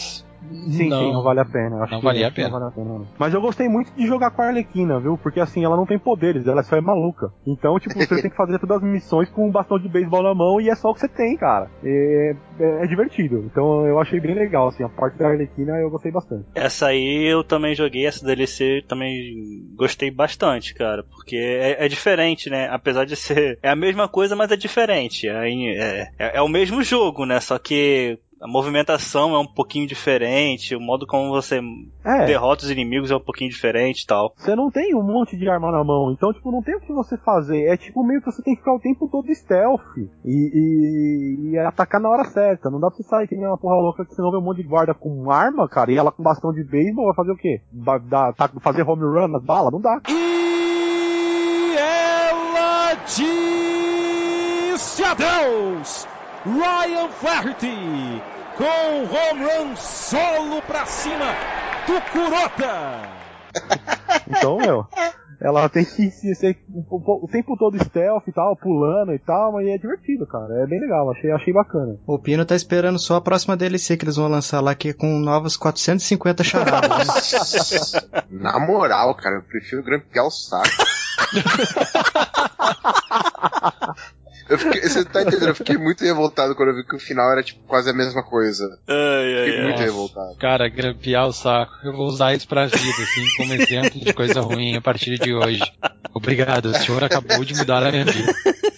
Sim, não, sim, não vale a pena. Eu acho não que valia a não pena. vale a pena. Não. Mas eu gostei muito de jogar com a Arlequina, viu? Porque assim, ela não tem poderes, ela só é maluca. Então, tipo, você tem que fazer todas as missões com um bastão de beisebol na mão e é só o que você tem, cara. É, é, é divertido. Então eu achei bem legal, assim, a parte da Arlequina eu gostei bastante. Essa aí eu também joguei, essa D L C também gostei bastante, cara. Porque é, é diferente, né? Apesar de ser... É a mesma coisa, mas é diferente. É, é, é, é o mesmo jogo, né? Só que a movimentação é um pouquinho diferente, o modo como você é. derrota os inimigos é um pouquinho diferente e tal. Você não tem um monte de arma na mão, então, tipo, não tem o que você fazer. É tipo meio que você tem que ficar o tempo todo stealth e, e, e atacar na hora certa. Não dá pra você sair que nem uma porra louca, que senão vem um monte de guarda com arma, cara, e ela com bastão de beisebol vai fazer o quê? Da, da, tá, fazer home run nas balas? Não dá. E ela disse adeus! Ryan Flaherty com home run solo pra cima do Kurota. Então, meu, ela tem que ser o, o tempo todo stealth e tal, pulando e tal, mas é divertido, cara. É bem legal, achei, achei bacana. O Pino tá esperando só a próxima D L C que eles vão lançar lá, que é com novos quatrocentos e cinquenta charadas. Na moral, cara, eu prefiro grampear o saco. Eu fiquei, você tá entendendo? Eu fiquei muito revoltado quando eu vi que o final era tipo quase a mesma coisa. Ai, ai, fiquei ai. muito Nossa, revoltado. Cara, grampear o saco. Eu vou usar isso pra vida, assim, como exemplo de coisa ruim a partir de hoje. Obrigado, o senhor acabou de mudar a minha vida.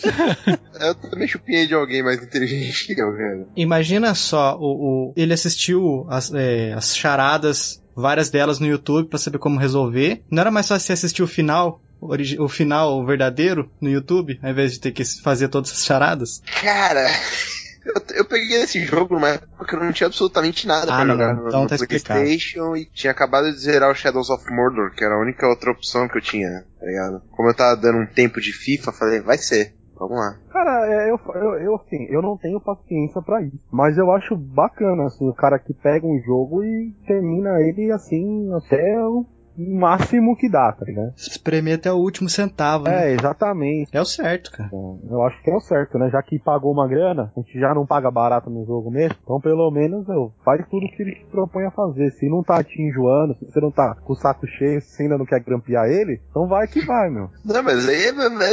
Eu também chupinhei de alguém mais inteligente que eu, cara. Imagina só, o, o, ele assistiu as, é, as charadas, várias delas no YouTube pra saber como resolver. Não era mais fácil você assistir o final? O final verdadeiro no YouTube, ao invés de ter que fazer todas as charadas? Cara, eu, eu peguei esse jogo numa época que eu não tinha absolutamente nada ah, pra não, jogar não. no, Então no tá PlayStation e tinha acabado de zerar o Shadows of Mordor, que era a única outra opção que eu tinha, tá ligado? Como eu tava dando um tempo de FIFA, falei, vai ser. Vamos lá. Cara, é, eu, eu, eu, assim, eu não tenho paciência pra isso. Mas eu acho bacana, assim, o cara que pega um jogo e termina ele, assim, até o máximo que dá, tá ligado? Espremer até o último centavo, né? É, exatamente. É o certo, cara. Então, eu acho que é o certo, né? Já que pagou uma grana, a gente já não paga barato no jogo mesmo, então pelo menos eu, faz tudo que ele se propõe a fazer. Se não tá te enjoando, se você não tá com o saco cheio, se você ainda não quer grampear ele, então vai que vai, meu. Não, mas aí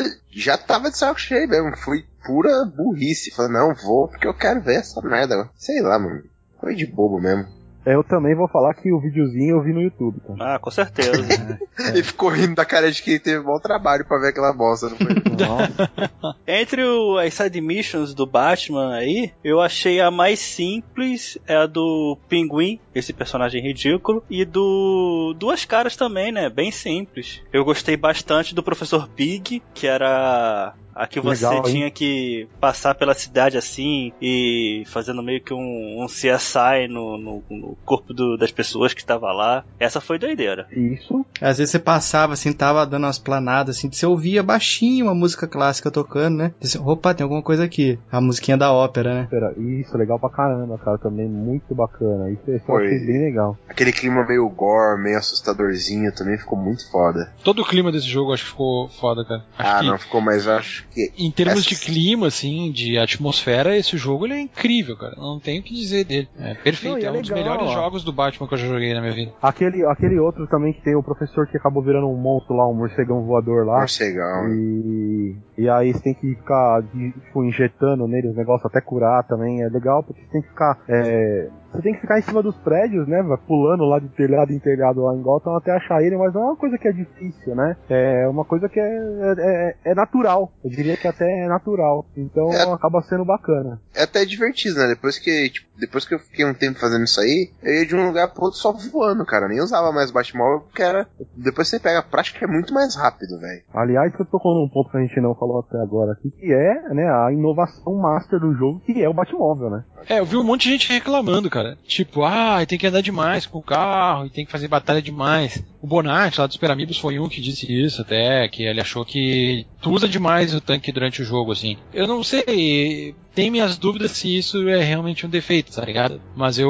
já tava de saco cheio mesmo, fui pura burrice. Falei, não, vou porque eu quero ver essa merda. Sei lá, mano. Foi de bobo mesmo. Eu também vou falar que o videozinho eu vi no YouTube, cara. Ah, com certeza. É. Ele ficou rindo da cara de que ele teve bom trabalho pra ver aquela bosta, não foi? Nossa. Entre o, as side missions do Batman aí, eu achei a mais simples é a do Pinguim, esse personagem ridículo, e do Duas Caras também, né? Bem simples. Eu gostei bastante do Professor Pig, que era a que você Legal, tinha que passar pela cidade assim e fazendo meio que um, um C S I no, no, no corpo do, das pessoas que estavam lá. Essa foi doideira. Isso. Às vezes você passava assim, tava dando umas planadas assim, você ouvia baixinho uma música clássica tocando, né? Você, opa, tem alguma coisa aqui. A musiquinha da ópera, né? Isso, legal pra caramba, cara. Também muito bacana. Isso, isso eu Foi. achei bem legal. Aquele clima meio gore, meio assustadorzinho, também ficou muito foda. Todo o clima desse jogo acho que ficou foda, cara. Acho ah, que, não ficou, mas eu acho que... em termos essa... de clima, assim, de atmosfera, esse jogo ele é incrível, cara. Não tenho o que dizer dele. É perfeito. Não, é é um legal, dos melhores ó. jogos do Batman que eu já joguei na minha vida. Aquele, aquele outro também que tem o professor que acabou virando um monstro lá, um morcegão voador lá. Morcegão. E, e aí você tem que ficar de, tipo, injetando nele os negócios até curar também. É legal porque você tem que ficar. É, você tem que ficar em cima dos prédios, né? Pulando lá de telhado em telhado lá em Gotham até achar ele, mas não é uma coisa que é difícil, né? É uma coisa que é, é, é natural. Eu diria que até é natural. Então é, acaba sendo bacana. É até divertido, né? Depois que, tipo, depois que eu fiquei um tempo fazendo isso aí, eu ia de um lugar pro outro só voando, cara. Eu nem usava mais Batmóvel porque era. Depois você pega a prática, é muito mais rápido, velho. Aliás, você tocou num ponto que a gente não falou até agora aqui, que é, né, a inovação master do jogo, que é o Batmóvel, né? É, eu vi um monte de gente reclamando, cara. Tipo, ah, tem que andar demais com o carro, e tem que fazer batalha demais. O Bonatti, lá do Super Amigos, foi um que disse isso até, que ele achou que tu usa demais o tanque durante o jogo, assim. Eu não sei, tem minhas dúvidas se isso é realmente um defeito, tá ligado? Mas eu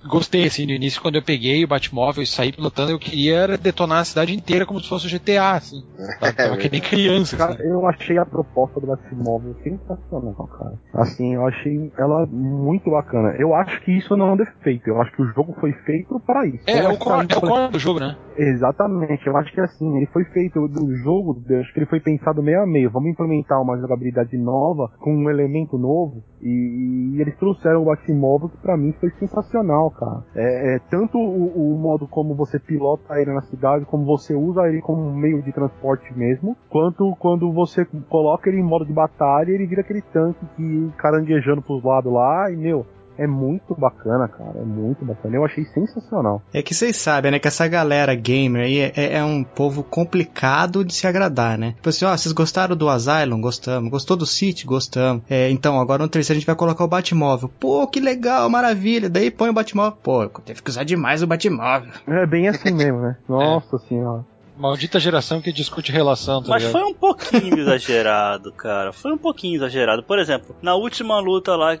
gostei, assim, no início, quando eu peguei o Batmóvel e saí pilotando, eu queria detonar a cidade inteira como se fosse o G T A, assim. Tava, tava que nem criança, cara, assim. eu achei a proposta do Batmóvel sensacional, cara. Assim, eu achei ela muito bacana. Eu acho que isso não é um defeito, eu acho que o jogo foi feito para isso. É, é o core, é o core do jogo, né? Exatamente, eu acho que assim, ele foi feito do jogo, eu acho que ele foi pensado meio a meio. Vamos implementar uma jogabilidade nova, com um elemento novo, e, e eles trouxeram o Batmóvel, que pra mim foi sensacional, cara. É, é tanto o, o modo como você pilota ele na cidade, como você usa ele como meio de transporte mesmo, quanto quando você coloca ele em modo de batalha, ele vira aquele tanque que caranguejando pros lados lá, e meu, é muito bacana, cara, é muito bacana, eu achei sensacional. É que vocês sabem, né, que essa galera gamer aí é, é um povo complicado de se agradar, né? Tipo assim, ó, vocês gostaram do Asylum? Gostamos. Gostou do City? Gostamos. É, então, agora no terceiro a gente vai colocar o Batmóvel. Pô, que legal, maravilha. Daí põe o Batmóvel. Pô, teve que usar demais o Batmóvel. É bem assim mesmo, né? Nossa é. senhora. Maldita geração que discute relação, tá Mas ligado? foi um pouquinho exagerado, cara. Foi um pouquinho exagerado. Por exemplo, na última luta lá que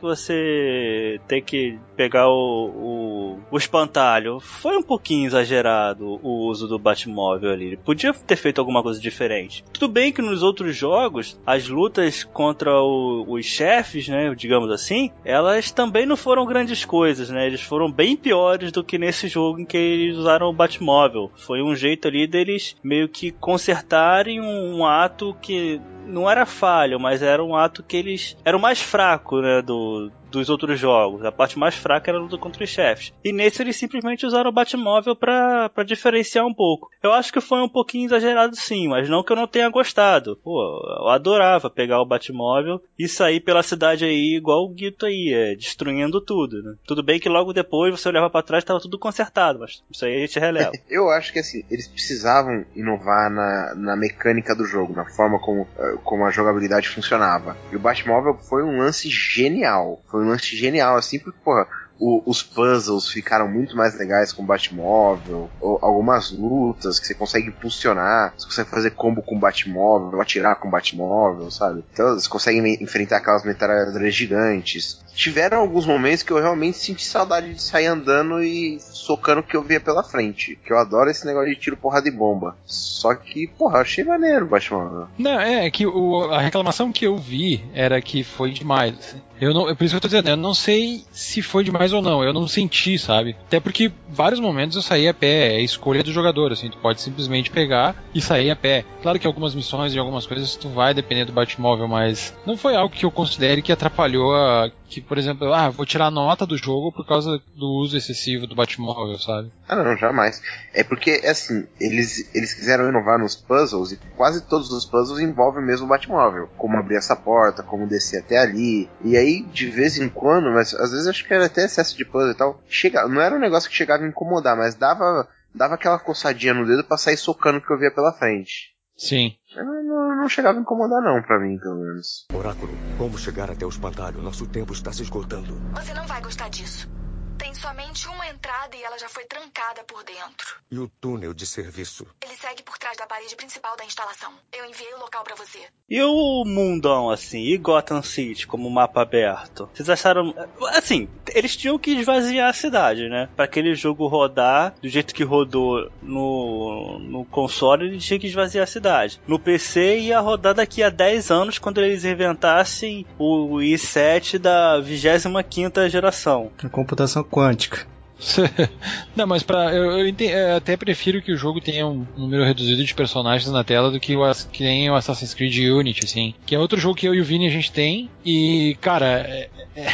você tem que pegar o, o, o espantalho, foi um pouquinho exagerado o uso do Batmóvel ali. Ele podia ter feito alguma coisa diferente. Tudo bem que nos outros jogos, as lutas contra o, os chefes, né, digamos assim, elas também não foram grandes coisas, né? Eles foram bem piores do que nesse jogo em que eles usaram o Batmóvel. Foi um jeito ali deles meio que consertarem um, um ato que não era falho, mas era um ato que eles... era o mais fraco, né, do... dos outros jogos. A parte mais fraca era a luta contra os chefes. E nesse eles simplesmente usaram o Batmóvel pra, pra diferenciar um pouco. Eu acho que foi um pouquinho exagerado sim, mas não que eu não tenha gostado. Pô, eu adorava pegar o Batmóvel e sair pela cidade aí igual o Guito aí, é, destruindo tudo, né? Tudo bem que logo depois você olhava pra trás e tava tudo consertado, mas isso aí a gente releva. Eu acho que assim, eles precisavam inovar na, na mecânica do jogo, na forma como, como a jogabilidade funcionava. E o Batmóvel foi um lance genial. Foi um lance genial, assim, porque, porra, o, os puzzles ficaram muito mais legais com o Batmóvel, ou algumas lutas que você consegue impulsionar, você consegue fazer combo com o Batmóvel, atirar com o Batmóvel, sabe? Então você consegue enfrentar aquelas metralhadoras gigantes. Tiveram alguns momentos que eu realmente senti saudade de sair andando e socando o que eu via pela frente, que eu adoro esse negócio de tiro, porrada e bomba. Só que, porra, eu achei maneiro o Batmóvel. Não, é que o, a reclamação que eu vi era que foi demais, assim. Eu não, por isso que eu tô dizendo, eu não sei se foi demais ou não, eu não senti, sabe? Até porque vários momentos eu saí a pé, é escolha do jogador, assim, tu pode simplesmente pegar e sair a pé. Claro que algumas missões e algumas coisas tu vai depender do Batmóvel, mas não foi algo que eu considere que atrapalhou a... que, por exemplo, ah, vou tirar nota do jogo por causa do uso excessivo do Batmóvel, sabe? Ah, não, jamais. É porque, assim, eles, eles quiseram inovar nos puzzles e quase todos os puzzles envolvem mesmo o Batmóvel. Como abrir essa porta, como descer até ali. E aí, de vez em quando, mas às vezes acho que era até excesso de puzzle e tal, chega, não era um negócio que chegava a incomodar, mas dava, dava aquela coçadinha no dedo pra sair socando o que eu via pela frente. Sim. Não, não, não chegava a incomodar não, pra mim, pelo menos. Oráculo, como chegar até o espantalho? Nosso tempo está se esgotando. Você não vai gostar disso. Tem somente uma entrada e ela já foi trancada por dentro. E o túnel de serviço? Ele segue por trás da parede principal da instalação. Eu enviei o local pra você. E o mundão, assim, e Gotham City como mapa aberto? Vocês acharam... Assim, eles tinham que esvaziar a cidade, né? Pra aquele jogo rodar do jeito que rodou no, no console, ele tinha que esvaziar a cidade. No P C ia rodar daqui a dez anos, quando eles inventassem o i sete da vigésima quinta geração. A computação quântica. Não, mas pra, eu, eu, entendi, eu até prefiro que o jogo tenha um número reduzido de personagens na tela do que, o, que nem o Assassin's Creed Unity, assim. Que é outro jogo que eu e o Vini a gente tem. E, cara, é,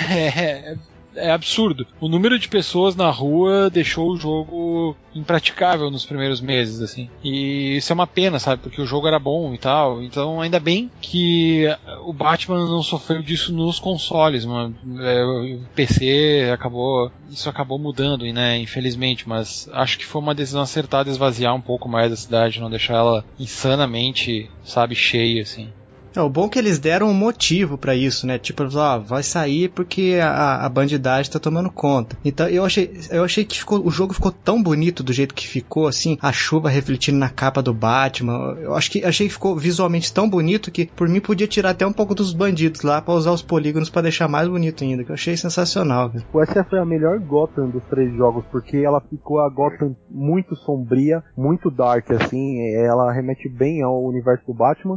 é, é absurdo. O número de pessoas na rua deixou o jogo impraticável nos primeiros meses, assim. E isso é uma pena, sabe? Porque o jogo era bom e tal. Então, ainda bem que o Batman não sofreu disso nos consoles, mano. O P C acabou... Isso acabou mudando, né? Infelizmente. Mas acho que foi uma decisão acertada esvaziar um pouco mais a cidade, não deixar ela insanamente, sabe, cheia, assim. É, o bom é que eles deram um motivo pra isso, né? Tipo, ó, vai sair porque a, a bandidagem tá tomando conta. Então eu achei, eu achei que ficou, o jogo ficou tão bonito do jeito que ficou, assim, a chuva refletindo na capa do Batman. Eu acho que achei que ficou visualmente tão bonito que por mim podia tirar até um pouco dos bandidos lá pra usar os polígonos pra deixar mais bonito ainda, que eu achei sensacional, velho. Essa foi a melhor Gotham dos três jogos, porque ela ficou a Gotham muito sombria, muito dark, assim, ela remete bem ao universo do Batman,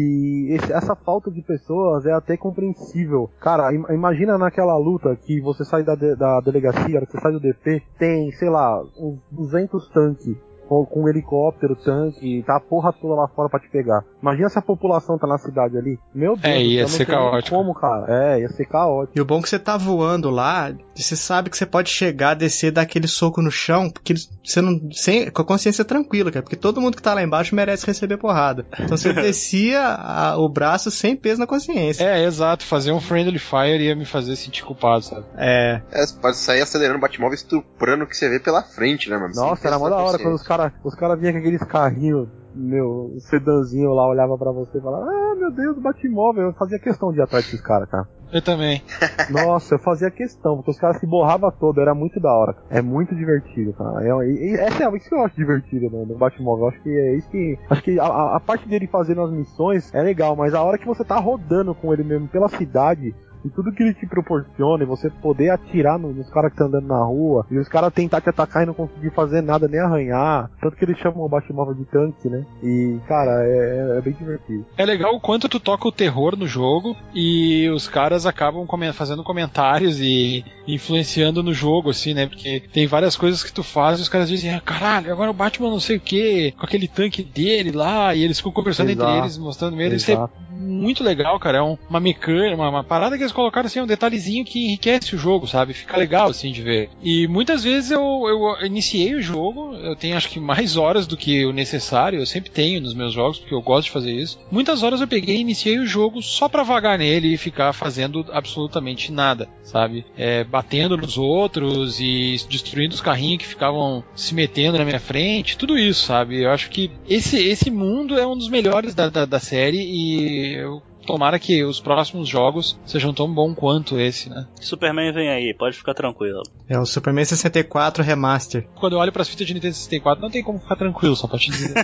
e esse, essa falta de pessoas é até compreensível. Cara, im- imagina naquela luta que você sai da, de, da delegacia, que você sai do D P, tem, sei lá, uns duzentos tanques, com, com um helicóptero, tanque, tá a porra toda lá fora pra te pegar. Imagina se a população tá na cidade ali. Meu Deus, É, ia eu não ser sei nem caótico. como, cara. É, ia ser caótico. E o bom é que você tá voando lá, você sabe que você pode chegar, descer, dar aquele soco no chão, porque você não, sem, com a consciência tranquila, cara, porque todo mundo que tá lá embaixo merece receber porrada. Então você descia a, o braço sem peso na consciência. É, exato, fazer um friendly fire ia me fazer sentir culpado, sabe? É. É, você pode sair acelerando o Batmóvel, estuprando o que você vê pela frente, né, mano? Nossa, Sem era mó pensar da hora consciência. quando os caras os cara vinham com aqueles carrinhos, meu, um sedanzinho lá, olhava pra você e falava, ah, meu Deus, Batmóvel. Eu fazia questão de ir atrás desses caras, cara. Eu também. Nossa, eu fazia questão, porque os caras se borravam todo, era muito da hora. É muito divertido, cara. É, e, e, essa é isso que eu acho divertido, né, no Batmóvel. Eu acho que é isso que. Acho que a, a parte dele fazendo as missões é legal, mas a hora que você tá rodando com ele mesmo pela cidade. E tudo que ele te proporciona, e você poder atirar no, nos caras que estão andando na rua, e os caras tentar te atacar e não conseguir fazer nada, nem arranhar. Tanto que eles chamam o Batmóvel de tanque, né? E, cara, é, é bem divertido. É legal o quanto tu toca o terror no jogo e os caras acabam come- fazendo comentários e influenciando no jogo, assim, né? Porque tem várias coisas que tu faz e os caras dizem, ah, caralho, agora o Batman não sei o que, com aquele tanque dele lá, e eles ficam conversando Exato. entre eles, mostrando medo. Isso é muito legal, cara. É um, uma mecânica, uma, uma parada que eles colocaram assim, um detalhezinho que enriquece o jogo, sabe? Fica legal assim de ver. E muitas vezes eu, eu iniciei o jogo, eu tenho acho que mais horas do que o necessário, eu sempre tenho nos meus jogos, porque eu gosto de fazer isso. Muitas horas eu peguei e iniciei o jogo só pra vagar nele e ficar fazendo absolutamente nada, sabe? É, batendo nos outros e destruindo os carrinhos que ficavam se metendo na minha frente, tudo isso, sabe? Eu acho que esse, esse mundo é um dos melhores da, da, da série e eu tomara que os próximos jogos sejam tão bom quanto esse, né? Superman vem aí, pode ficar tranquilo. É o Superman sessenta e quatro Remaster. Quando eu olho pras fitas de Nintendo sessenta e quatro, não tem como ficar tranquilo, só pra te dizer.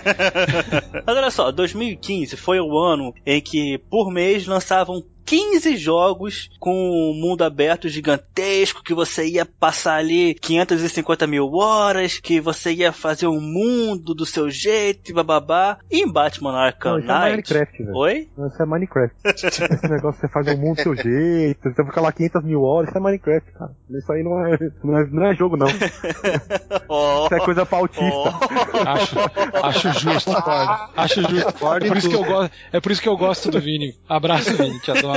Mas olha só, dois mil e quinze foi o ano em que por mês lançavam quinze jogos com um mundo aberto gigantesco, que você ia passar ali quinhentas e cinquenta mil horas, que você ia fazer um mundo do seu jeito e bababá. E em Batman Arkham Não, isso é Knight... Minecraft, velho. Oi? Isso é Minecraft. Esse negócio que você faz o mundo do seu jeito, você fica lá quinhentas mil horas, isso é Minecraft, cara. Isso aí não é, não é, não é jogo, não. Oh, isso é coisa pra autista. Oh. Acho, acho justo, Ford. Acho justo. Ford, por isso que eu gosto, é por isso que eu gosto do Vini. Abraço, Vini, te adoro.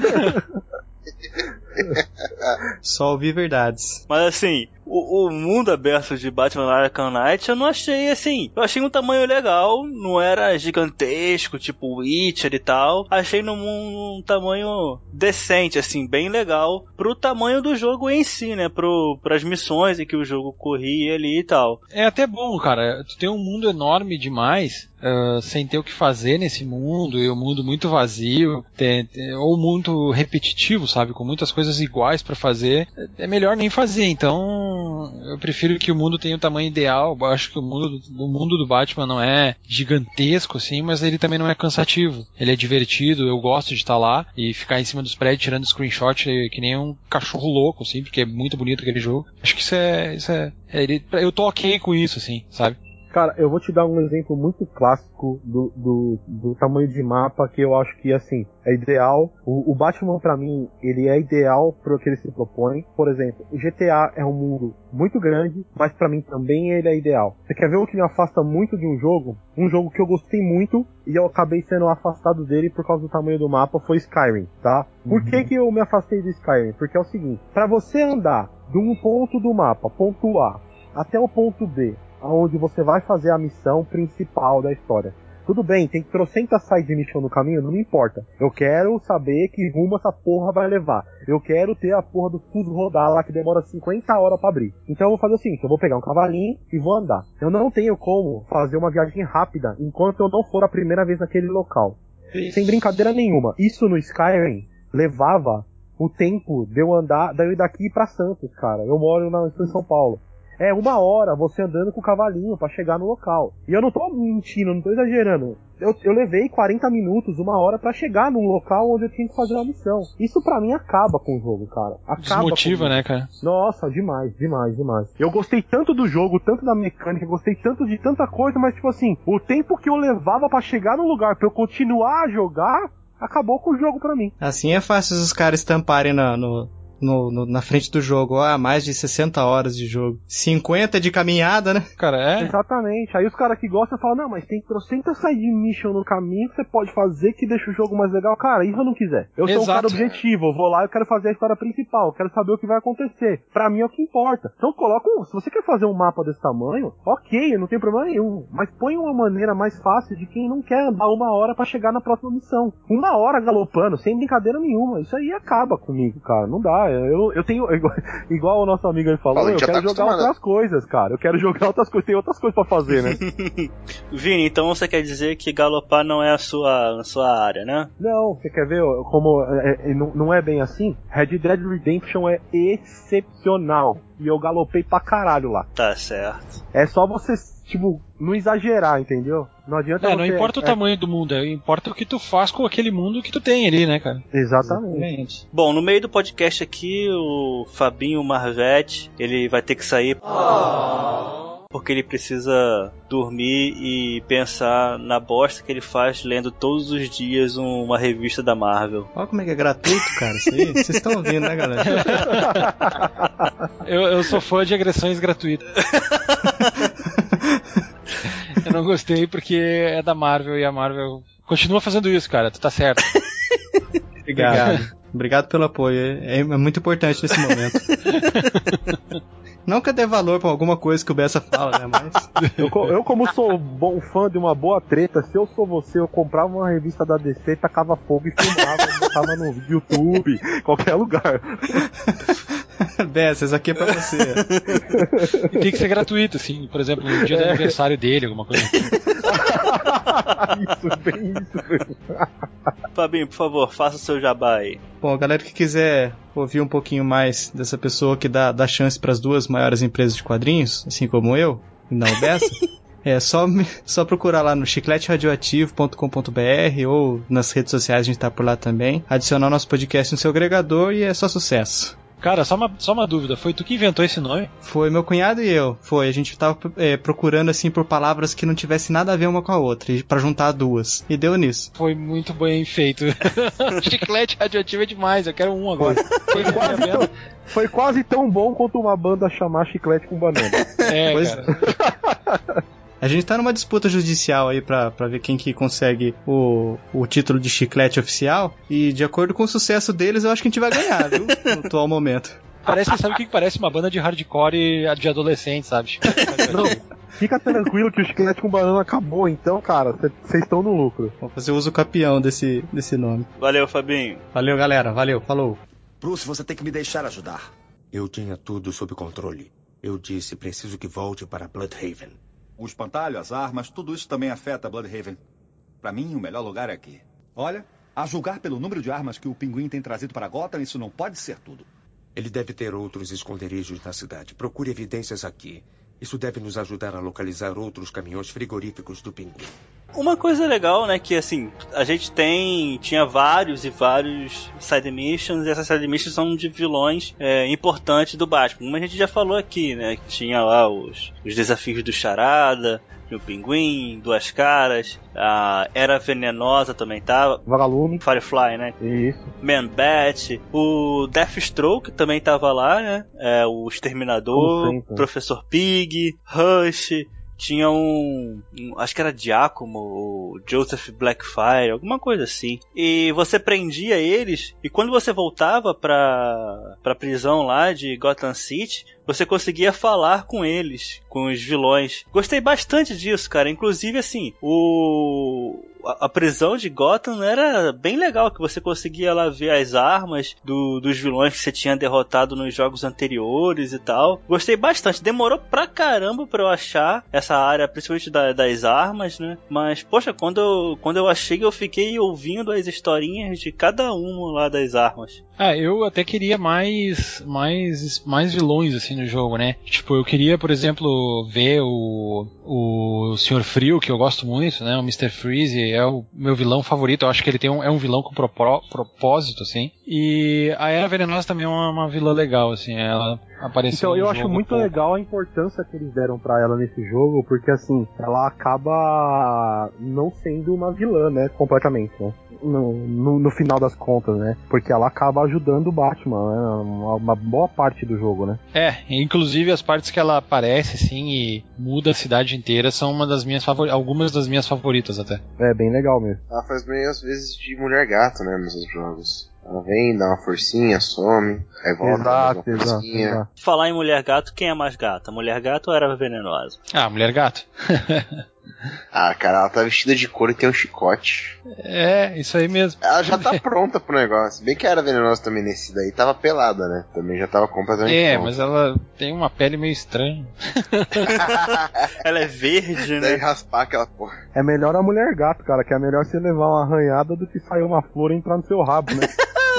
Só ouvir verdades. Mas assim, o, o mundo aberto de Batman Arkham Knight eu não achei assim. Eu achei um tamanho legal, não era gigantesco, tipo Witcher e tal. Achei num um, um tamanho decente, assim, bem legal pro tamanho do jogo em si, né? Pro, pras missões em que o jogo corria ali e tal. É até bom, cara. Tu tem um mundo enorme demais, uh, sem ter o que fazer nesse mundo, e um mundo muito vazio, tem, tem, ou muito repetitivo, sabe? Com muitas coisas iguais pra fazer. É melhor nem fazer, então eu prefiro que o mundo tenha o tamanho ideal. Eu acho que o mundo, o mundo do Batman não é gigantesco, assim, mas ele também não é cansativo. Ele é divertido, eu gosto de estar lá e ficar em cima dos prédios tirando screenshot que nem um cachorro louco, assim, porque é muito bonito aquele jogo. Acho que isso é... Isso é, é ele, eu tô ok com isso, assim, sabe? Cara, eu vou te dar um exemplo muito clássico do, do, do tamanho de mapa que eu acho que, assim, é ideal. O, o Batman, pra mim, ele é ideal pro que ele se propõe. Por exemplo, o G T A é um mundo muito grande, mas pra mim também ele é ideal. Você quer ver o que me afasta muito de um jogo? Um jogo que eu gostei muito e eu acabei sendo afastado dele por causa do tamanho do mapa foi Skyrim, tá? Por que que eu me afastei do Skyrim? Porque é o seguinte, pra você andar de um ponto do mapa, ponto A, até o ponto B, onde você vai fazer a missão principal da história. Tudo bem, tem trocentas side mission no caminho, não me importa. Eu quero saber que rumo essa porra vai levar. Eu quero ter a porra do fuso rodar lá que demora cinquenta horas pra abrir. Então eu vou fazer o seguinte, eu vou pegar um cavalinho e vou andar. Eu não tenho como fazer uma viagem rápida enquanto eu não for a primeira vez naquele local. Sem brincadeira nenhuma. Isso no Skyrim levava o tempo de eu andar daí daqui pra Santos, cara. Eu moro na, em São Paulo. É uma hora você andando com o cavalinho pra chegar no local. E eu não tô mentindo, não tô exagerando. Eu, eu levei quarenta minutos, uma hora pra chegar num local onde eu tinha que fazer uma missão. Isso pra mim acaba com o jogo, cara. Acaba. Desmotiva, né, cara? Nossa, demais, demais, demais. Eu gostei tanto do jogo, tanto da mecânica, gostei tanto de tanta coisa, mas tipo assim, o tempo que eu levava pra chegar no lugar pra eu continuar a jogar, acabou com o jogo pra mim. Assim é fácil os caras estamparem na, no... No, no, na frente do jogo, ah, mais de sessenta horas de jogo. cinquenta de caminhada, né? Cara, é? Exatamente. Aí os caras que gostam falam, não, mas tem trocentas side mission no caminho que você pode fazer que deixa o jogo mais legal. Cara, e se eu não quiser? Eu Exato. sou um cara objetivo, eu vou lá e eu quero fazer a história principal, eu quero saber o que vai acontecer. Pra mim é o que importa. Então coloca um, se você quer fazer um mapa desse tamanho, ok, não tem problema nenhum. Mas põe uma maneira mais fácil de quem não quer andar uma hora pra chegar na próxima missão. Uma hora galopando, sem brincadeira nenhuma. Isso aí acaba comigo, cara. Não dá. Eu, eu tenho, igual, igual o nosso amigo aí falou, Fala, eu quero tá jogar outras coisas, cara. Eu quero jogar outras coisas, tem outras coisas pra fazer, né? Vini, então você quer dizer que galopar não é a sua, a sua área, né? Não, você quer ver como é, é, não, não é bem assim? Red Dead Redemption é excepcional. E eu galopei pra caralho lá. Tá certo. É só você, tipo, não exagerar, entendeu? Não adianta É, você, não importa o é... tamanho do mundo, importa o que tu faz com aquele mundo que tu tem ali, né, cara? Exatamente. Bom, no meio do podcast aqui, o Fabinho Marvete, ele vai ter que sair... Oh. Porque ele precisa dormir e pensar na bosta que ele faz lendo todos os dias uma revista da Marvel. Olha como é que é gratuito, cara, isso aí. Vocês estão ouvindo, né, galera? eu, eu sou fã de agressões gratuitas. Eu não gostei porque é da Marvel e a Marvel continua fazendo isso, cara. Tu tá certo. Obrigado. Obrigado. Obrigado pelo apoio. É, é muito importante nesse momento. Não que eu dê valor pra alguma coisa que o Bessa fala, né? Mas. Eu, eu, como sou bom fã de uma boa treta, se eu sou você, eu comprava uma revista da D C, tacava fogo e filmava, botava no YouTube, qualquer lugar. Bessa, isso aqui é pra você. E tem que ser gratuito, assim, por exemplo, no dia é. do aniversário dele, alguma coisa assim. Isso, bem isso, mesmo. Fabinho, por favor, faça o seu jabá aí. Bom, a galera que quiser ouvir um pouquinho mais dessa pessoa que dá, dá chance para as duas maiores empresas de quadrinhos, assim como eu, e não o Bessa, é só, só procurar lá no chiclete radioativo ponto com ponto b r ou nas redes sociais, a gente tá por lá também, adicionar o nosso podcast no seu agregador e é só sucesso. Cara, só uma, só uma dúvida, foi tu que inventou esse nome? Foi meu cunhado e eu, foi, a gente tava é, procurando assim por palavras que não tivessem nada a ver uma com a outra, pra juntar duas, e deu nisso. Foi muito bem feito. Chiclete radioativo é demais, eu quero um agora. Foi quase, tão, foi quase tão bom quanto uma banda chamar Chiclete com Banana. É, pois cara. A gente tá numa disputa judicial aí pra, pra ver quem que consegue o, o título de chiclete oficial. E de acordo com o sucesso deles, eu acho que a gente vai ganhar, viu? No atual momento. Parece, sabe o que parece? Uma banda de hardcore de adolescente, sabe? Não, fica tranquilo que o Chiclete com Banana acabou, então, cara, vocês estão no lucro. Vou fazer uso campeão desse, desse nome. Valeu, Fabinho. Valeu, galera. Valeu, falou. Bruce, você tem que me deixar ajudar. Eu tinha tudo sob controle. Eu disse, preciso que volte para Bloodhaven. O espantalho, as armas, tudo isso também afeta Bloodhaven. Pra mim, o melhor lugar é aqui. Olha, a julgar pelo número de armas que o Pinguim tem trazido para Gotham, isso não pode ser tudo. Ele deve ter outros esconderijos na cidade. Procure evidências aqui. Isso deve nos ajudar a localizar outros caminhões frigoríficos do Pinguim. Uma coisa legal, né, que assim, a gente tem, tinha vários e vários side missions, e essas side missions são de vilões é, importantes do Batman. Como a gente já falou aqui, né, que tinha lá os, os desafios do Charada, o Pinguim, Duas Caras, a Era Venenosa também tava. Vagalume. Firefly, né? Isso. Man-Bat, o Deathstroke também tava lá, né? É, o Exterminador, Professor Pig, Rush... Tinha um, um... acho que era Giacomo, ou Joseph Blackfire, alguma coisa assim. E você prendia eles, e quando você voltava pra, pra prisão lá de Gotham City, você conseguia falar com eles, com os vilões. Gostei bastante disso, cara. Inclusive, assim, o... a prisão de Gotham era bem legal, que você conseguia lá ver as armas do, dos vilões que você tinha derrotado nos jogos anteriores e tal. Gostei bastante. Demorou pra caramba pra eu achar essa área, principalmente da, das armas, né? Mas, poxa, quando eu, quando eu achei, eu fiquei ouvindo as historinhas de cada uma lá das armas. Ah, eu até queria mais, mais, mais vilões, assim, no jogo, né? Tipo, eu queria, por exemplo, ver o, o senhor Frio, que eu gosto muito, né? O mister Freeze é o meu vilão favorito. Eu acho que ele tem um, é um vilão com propó- propósito, assim. E a Era Venenosa também é uma, uma vilã legal, assim. Ela apareceu Então, eu no acho jogo muito pouco. legal a importância que eles deram pra ela nesse jogo, porque, assim, ela acaba não sendo uma vilã, né? Completamente, né? No, no, no final das contas, né? Porque ela acaba ajudando o Batman, né? Uma, uma boa parte do jogo, né? É, inclusive as partes que ela aparece, assim, e muda a cidade inteira são uma das minhas favoritas, algumas das minhas favoritas até. É, bem legal mesmo. Ela faz meio às vezes de mulher gato, né, nos jogos. Ela vem, dá uma forcinha, some, aí volta, dá uma forcinha. Exato. Falar em mulher gato, quem é mais gata? Mulher gato ou Era Venenosa? Ah, mulher gato. Ah, cara, ela tá vestida de couro e tem um chicote. É, isso aí mesmo. Ela já tá pronta pro negócio. Bem que a Era Venenosa também nesse daí tava pelada, né? Também já tava completamente É, pronta. mas ela tem uma pele meio estranha. Ela é verde, né? Deve raspar aquela porra. É melhor a mulher gato, cara, que é melhor você levar uma arranhada do que sair uma flor e entrar no seu rabo, né?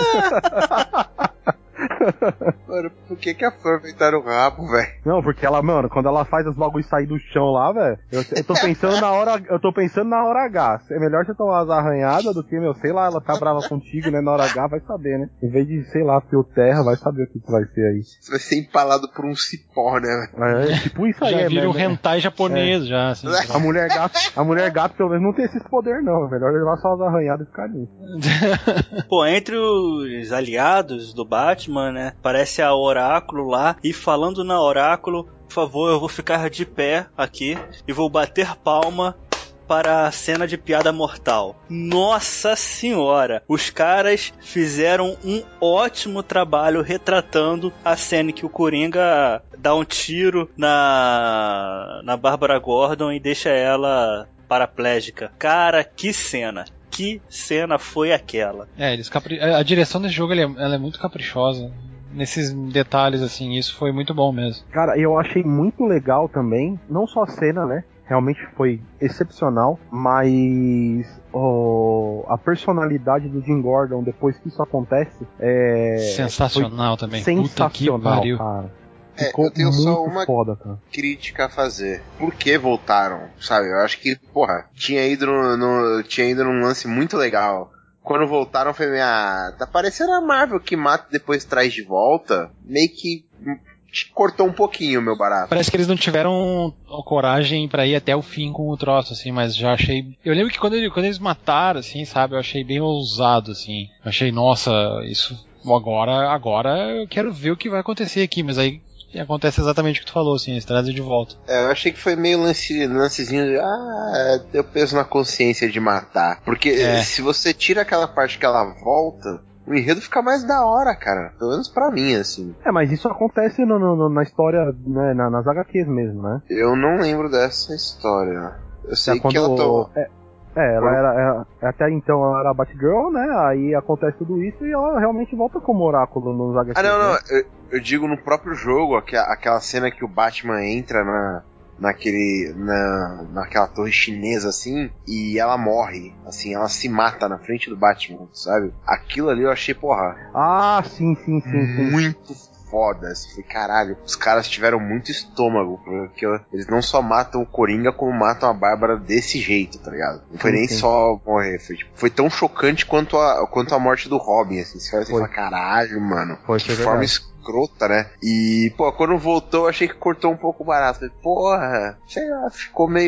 Mano, por que que a flor vai estar no rabo, velho? Não, porque ela, mano, quando ela faz os bagulhos sair do chão lá, velho, eu, eu tô pensando na hora, eu tô pensando na hora H. É melhor você tomar umas arranhadas do que, meu, sei lá, ela tá brava contigo, né, na hora H, vai saber, né? Em vez de, sei lá, fio terra, vai saber o que, que vai ser aí. Você vai ser empalado por um cipó, né? É, é tipo isso aí, já é, vira um né? hentai japonês, É. já, assim. A mulher gato, a mulher gato pelo menos não tem esses poderes não, é melhor levar só as arranhadas e ficar nisso. Pô, entre os aliados do Batman, né, parece a Oráculo lá, e falando na Oráculo, por favor, eu vou ficar de pé aqui e vou bater palma para a cena de piada mortal. Nossa senhora! Os caras fizeram um ótimo trabalho retratando a cena em que o Coringa dá um tiro na, na Bárbara Gordon e deixa ela paraplégica. Cara, que cena! Que cena foi aquela? É, eles capri... a direção desse jogo ela é, ela é muito caprichosa. Nesses detalhes, assim, isso foi muito bom mesmo. Cara, eu achei muito legal também, não só a cena, né? Realmente foi excepcional, mas oh, a personalidade do Jim Gordon depois que isso acontece é sensacional também. Sensacional, puta que pariu. cara. É, Ficou eu tenho muito só uma foda, cara. crítica a fazer. Por que voltaram? Sabe, eu acho que, porra, tinha ido no, no, tinha ido num lance muito legal. Quando voltaram foi meio, ah, tá parecendo a Marvel que mata e depois traz de volta. Meio que cortou um pouquinho o meu barato. Parece que eles não tiveram coragem pra ir até o fim com o troço, assim, mas já achei... Eu lembro que quando, ele, quando eles mataram, assim, sabe, eu achei bem ousado, assim. Eu achei, nossa, isso... Agora, agora eu quero ver o que vai acontecer aqui, mas aí acontece exatamente o que tu falou, assim, eles trazem de volta. É, eu achei que foi meio lance, lancezinho de, ah, deu peso na consciência de matar. Porque é. se você tira aquela parte que ela volta, o enredo fica mais da hora, cara. Pelo menos pra mim, assim. É, mas isso acontece no, no, na história, né, na, nas agá quês mesmo, né? Eu não lembro dessa história. Eu sei é, quando, que ela tô... É, é ela era... É, até então ela era Batgirl, né? Aí acontece tudo isso e ela realmente volta como oráculo nos agá quês. Ah, não, não. Né? Eu, eu digo no próprio jogo, aquela cena que o Batman entra na... naquele na, naquela torre chinesa assim e ela morre, assim, ela se mata na frente do Batman, sabe? Aquilo ali eu achei, porra, ah, sim, sim, sim, sim. muito foda, assim, falei, caralho, os caras tiveram muito estômago, porque eles não só matam o Coringa como matam a Bárbara desse jeito, tá ligado? Não foi sim, nem sim. só morrer, foi, tipo, foi tão chocante quanto a, quanto a morte do Robin, assim, você fala, caralho, mano, foi, que forma escrota, né? E, pô, quando voltou, eu achei que cortou um pouco barato. Falei, porra, sei lá, ficou meio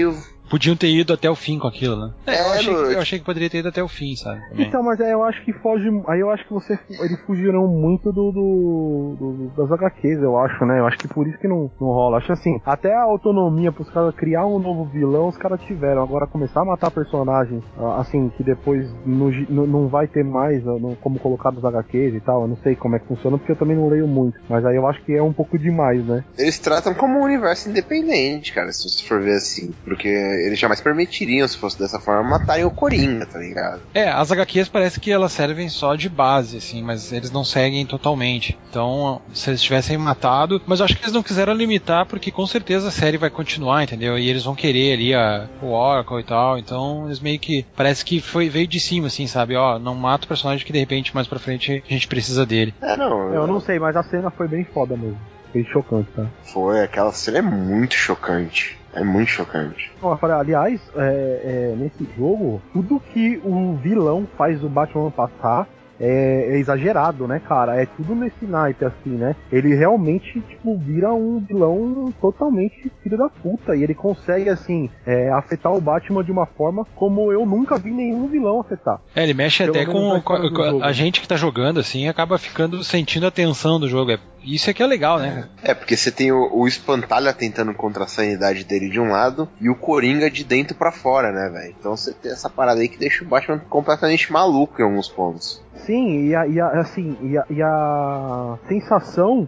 podiam ter ido até o fim com aquilo, né? É, É, eu, achei, no- que- eu achei que poderia ter ido até o fim, sabe? Também. Então, mas aí eu acho que foge. Aí eu acho que você. Eles fugiram muito do, do, do- das agá quês, eu acho, né? Eu acho que por isso que não, não rola. Acho assim, até a autonomia pros caras criar um novo vilão, os caras tiveram. Agora começar a matar personagens, ah, assim, que depois no gi- no- não vai ter mais ah, no- como colocar nos agá quês e tal. Eu não sei como é que funciona, porque eu também não leio muito. Mas aí eu acho que é um pouco demais, né? Eles tratam como um universo independente, cara, se você for ver assim. Porque eles jamais permitiriam, se fosse dessa forma, matarem o Coringa, tá ligado? É, as agá quês parece que elas servem só de base, assim, mas eles não seguem totalmente. Então, se eles tivessem matado, mas eu acho que eles não quiseram limitar, porque com certeza a série vai continuar, entendeu? E eles vão querer ali a, o Oracle e tal, então eles meio que, parece que foi, veio de cima, assim, sabe? Ó, não mata o personagem que de repente mais pra frente a gente precisa dele. É, não. Eu não sei, mas a cena foi bem foda mesmo. Foi chocante, tá? Foi, aquela cena é muito chocante. É muito chocante. Ó, eu falei, aliás, é, é, nesse jogo, tudo que o vilão faz o Batman passar é, é exagerado, né, cara? É tudo nesse naipe, assim, né? Ele realmente, tipo, vira um vilão totalmente filho da puta. E ele consegue, assim, é, afetar o Batman de uma forma como eu nunca vi nenhum vilão afetar. É, ele mexe Pelo até menos com, na com, história do com jogo. a gente que tá jogando, assim, acaba ficando sentindo a tensão do jogo. É, isso é que é legal, né? É, porque você tem o, o Espantalha tentando contra a sanidade dele de um lado e o Coringa de dentro pra fora, né, velho? Então você tem essa parada aí que deixa o Batman completamente maluco em alguns pontos. Sim, e a, e a, assim, e a, e a sensação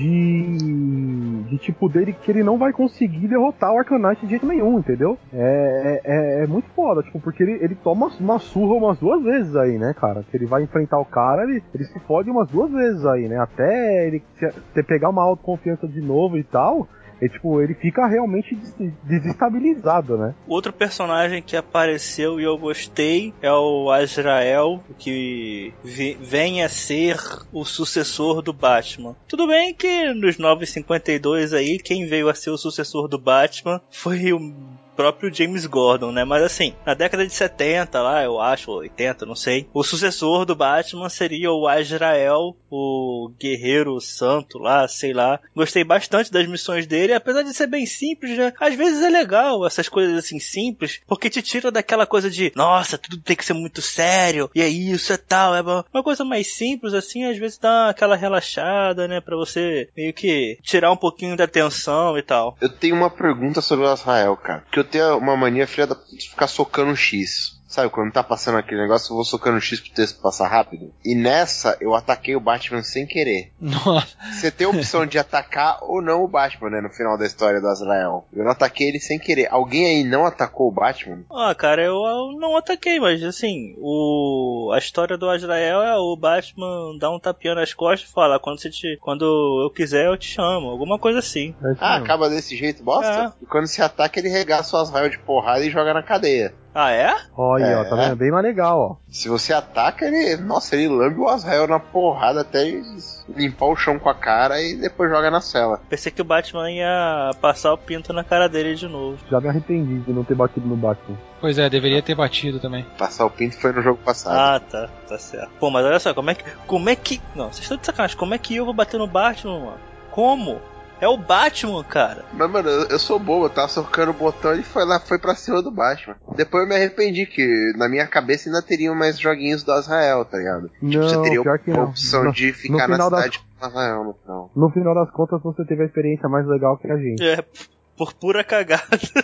de, de tipo dele que ele não vai conseguir derrotar o Arcanite de jeito nenhum, entendeu? É, é, é muito foda, tipo, porque ele, ele toma uma surra umas duas vezes aí, né, cara? Que ele vai enfrentar o cara, ele, ele se fode umas duas vezes aí, né? Até ele se, se pegar uma autoconfiança de novo e tal. E, tipo, ele fica realmente des- desestabilizado, né? Outro personagem que apareceu e eu gostei é o Azrael, que vi- vem a ser o sucessor do Batman. Tudo bem que nos novecentos e cinquenta e dois aí, quem veio a ser o sucessor do Batman foi o próprio James Gordon, né? Mas assim, na década de setenta lá, eu acho, oitenta, não sei, o sucessor do Batman seria o Azrael, o guerreiro santo lá, sei lá. Gostei bastante das missões dele, apesar de ser bem simples, né? Às vezes é legal essas coisas assim simples, porque te tira daquela coisa de, nossa, tudo tem que ser muito sério, e é isso, é tal, é bom. Uma coisa mais simples assim, às vezes dá aquela relaxada, né? Pra você meio que tirar um pouquinho da tensão e tal. Eu tenho uma pergunta sobre o Azrael, cara. Que eu tenho uma mania filha da puta de ficar socando X. Sabe, quando tá passando aquele negócio, eu vou socando X pro texto passar rápido. E nessa, eu ataquei o Batman sem querer. Nossa. Você tem a opção de atacar ou não o Batman, né, no final da história do Azrael. Eu não ataquei ele sem querer. Alguém aí não atacou o Batman? Ah, cara, eu, eu não ataquei, mas assim, o a história do Azrael é o Batman dar um tapinha nas costas e falar, quando, você te, quando eu quiser eu te chamo, alguma coisa assim. Ah, acaba desse jeito, bosta? É. E quando se ataca, ele regaça o Azrael de porrada e joga na cadeia. Ah, é? Olha, É. ó, tá vendo? Bem mais legal, ó. Se você ataca, ele... Nossa, ele lambe o Azrael na porrada até ele limpar o chão com a cara e depois joga na cela. Pensei que o Batman ia passar o pinto na cara dele de novo. Já me arrependi de não ter batido no Batman. Pois é, deveria ter batido também. Passar o pinto foi no jogo passado. Ah, tá, tá certo. Pô, mas olha só, como é que... Como é que... Não, vocês estão de sacanagem. Como é que eu vou bater no Batman, mano? Como? É o Batman, cara. Mas, mano, eu, eu sou bobo, eu tava socando o botão e foi lá, foi pra cima do Batman. Depois eu me arrependi, que na minha cabeça ainda teriam mais joguinhos do Azrael, tá ligado? Não, Tipo, você teria pior que a não. opção No- de no ficar na final das- cidade com o Azrael no final. No final das contas, você teve a experiência mais legal que a gente. É, por pura cagada.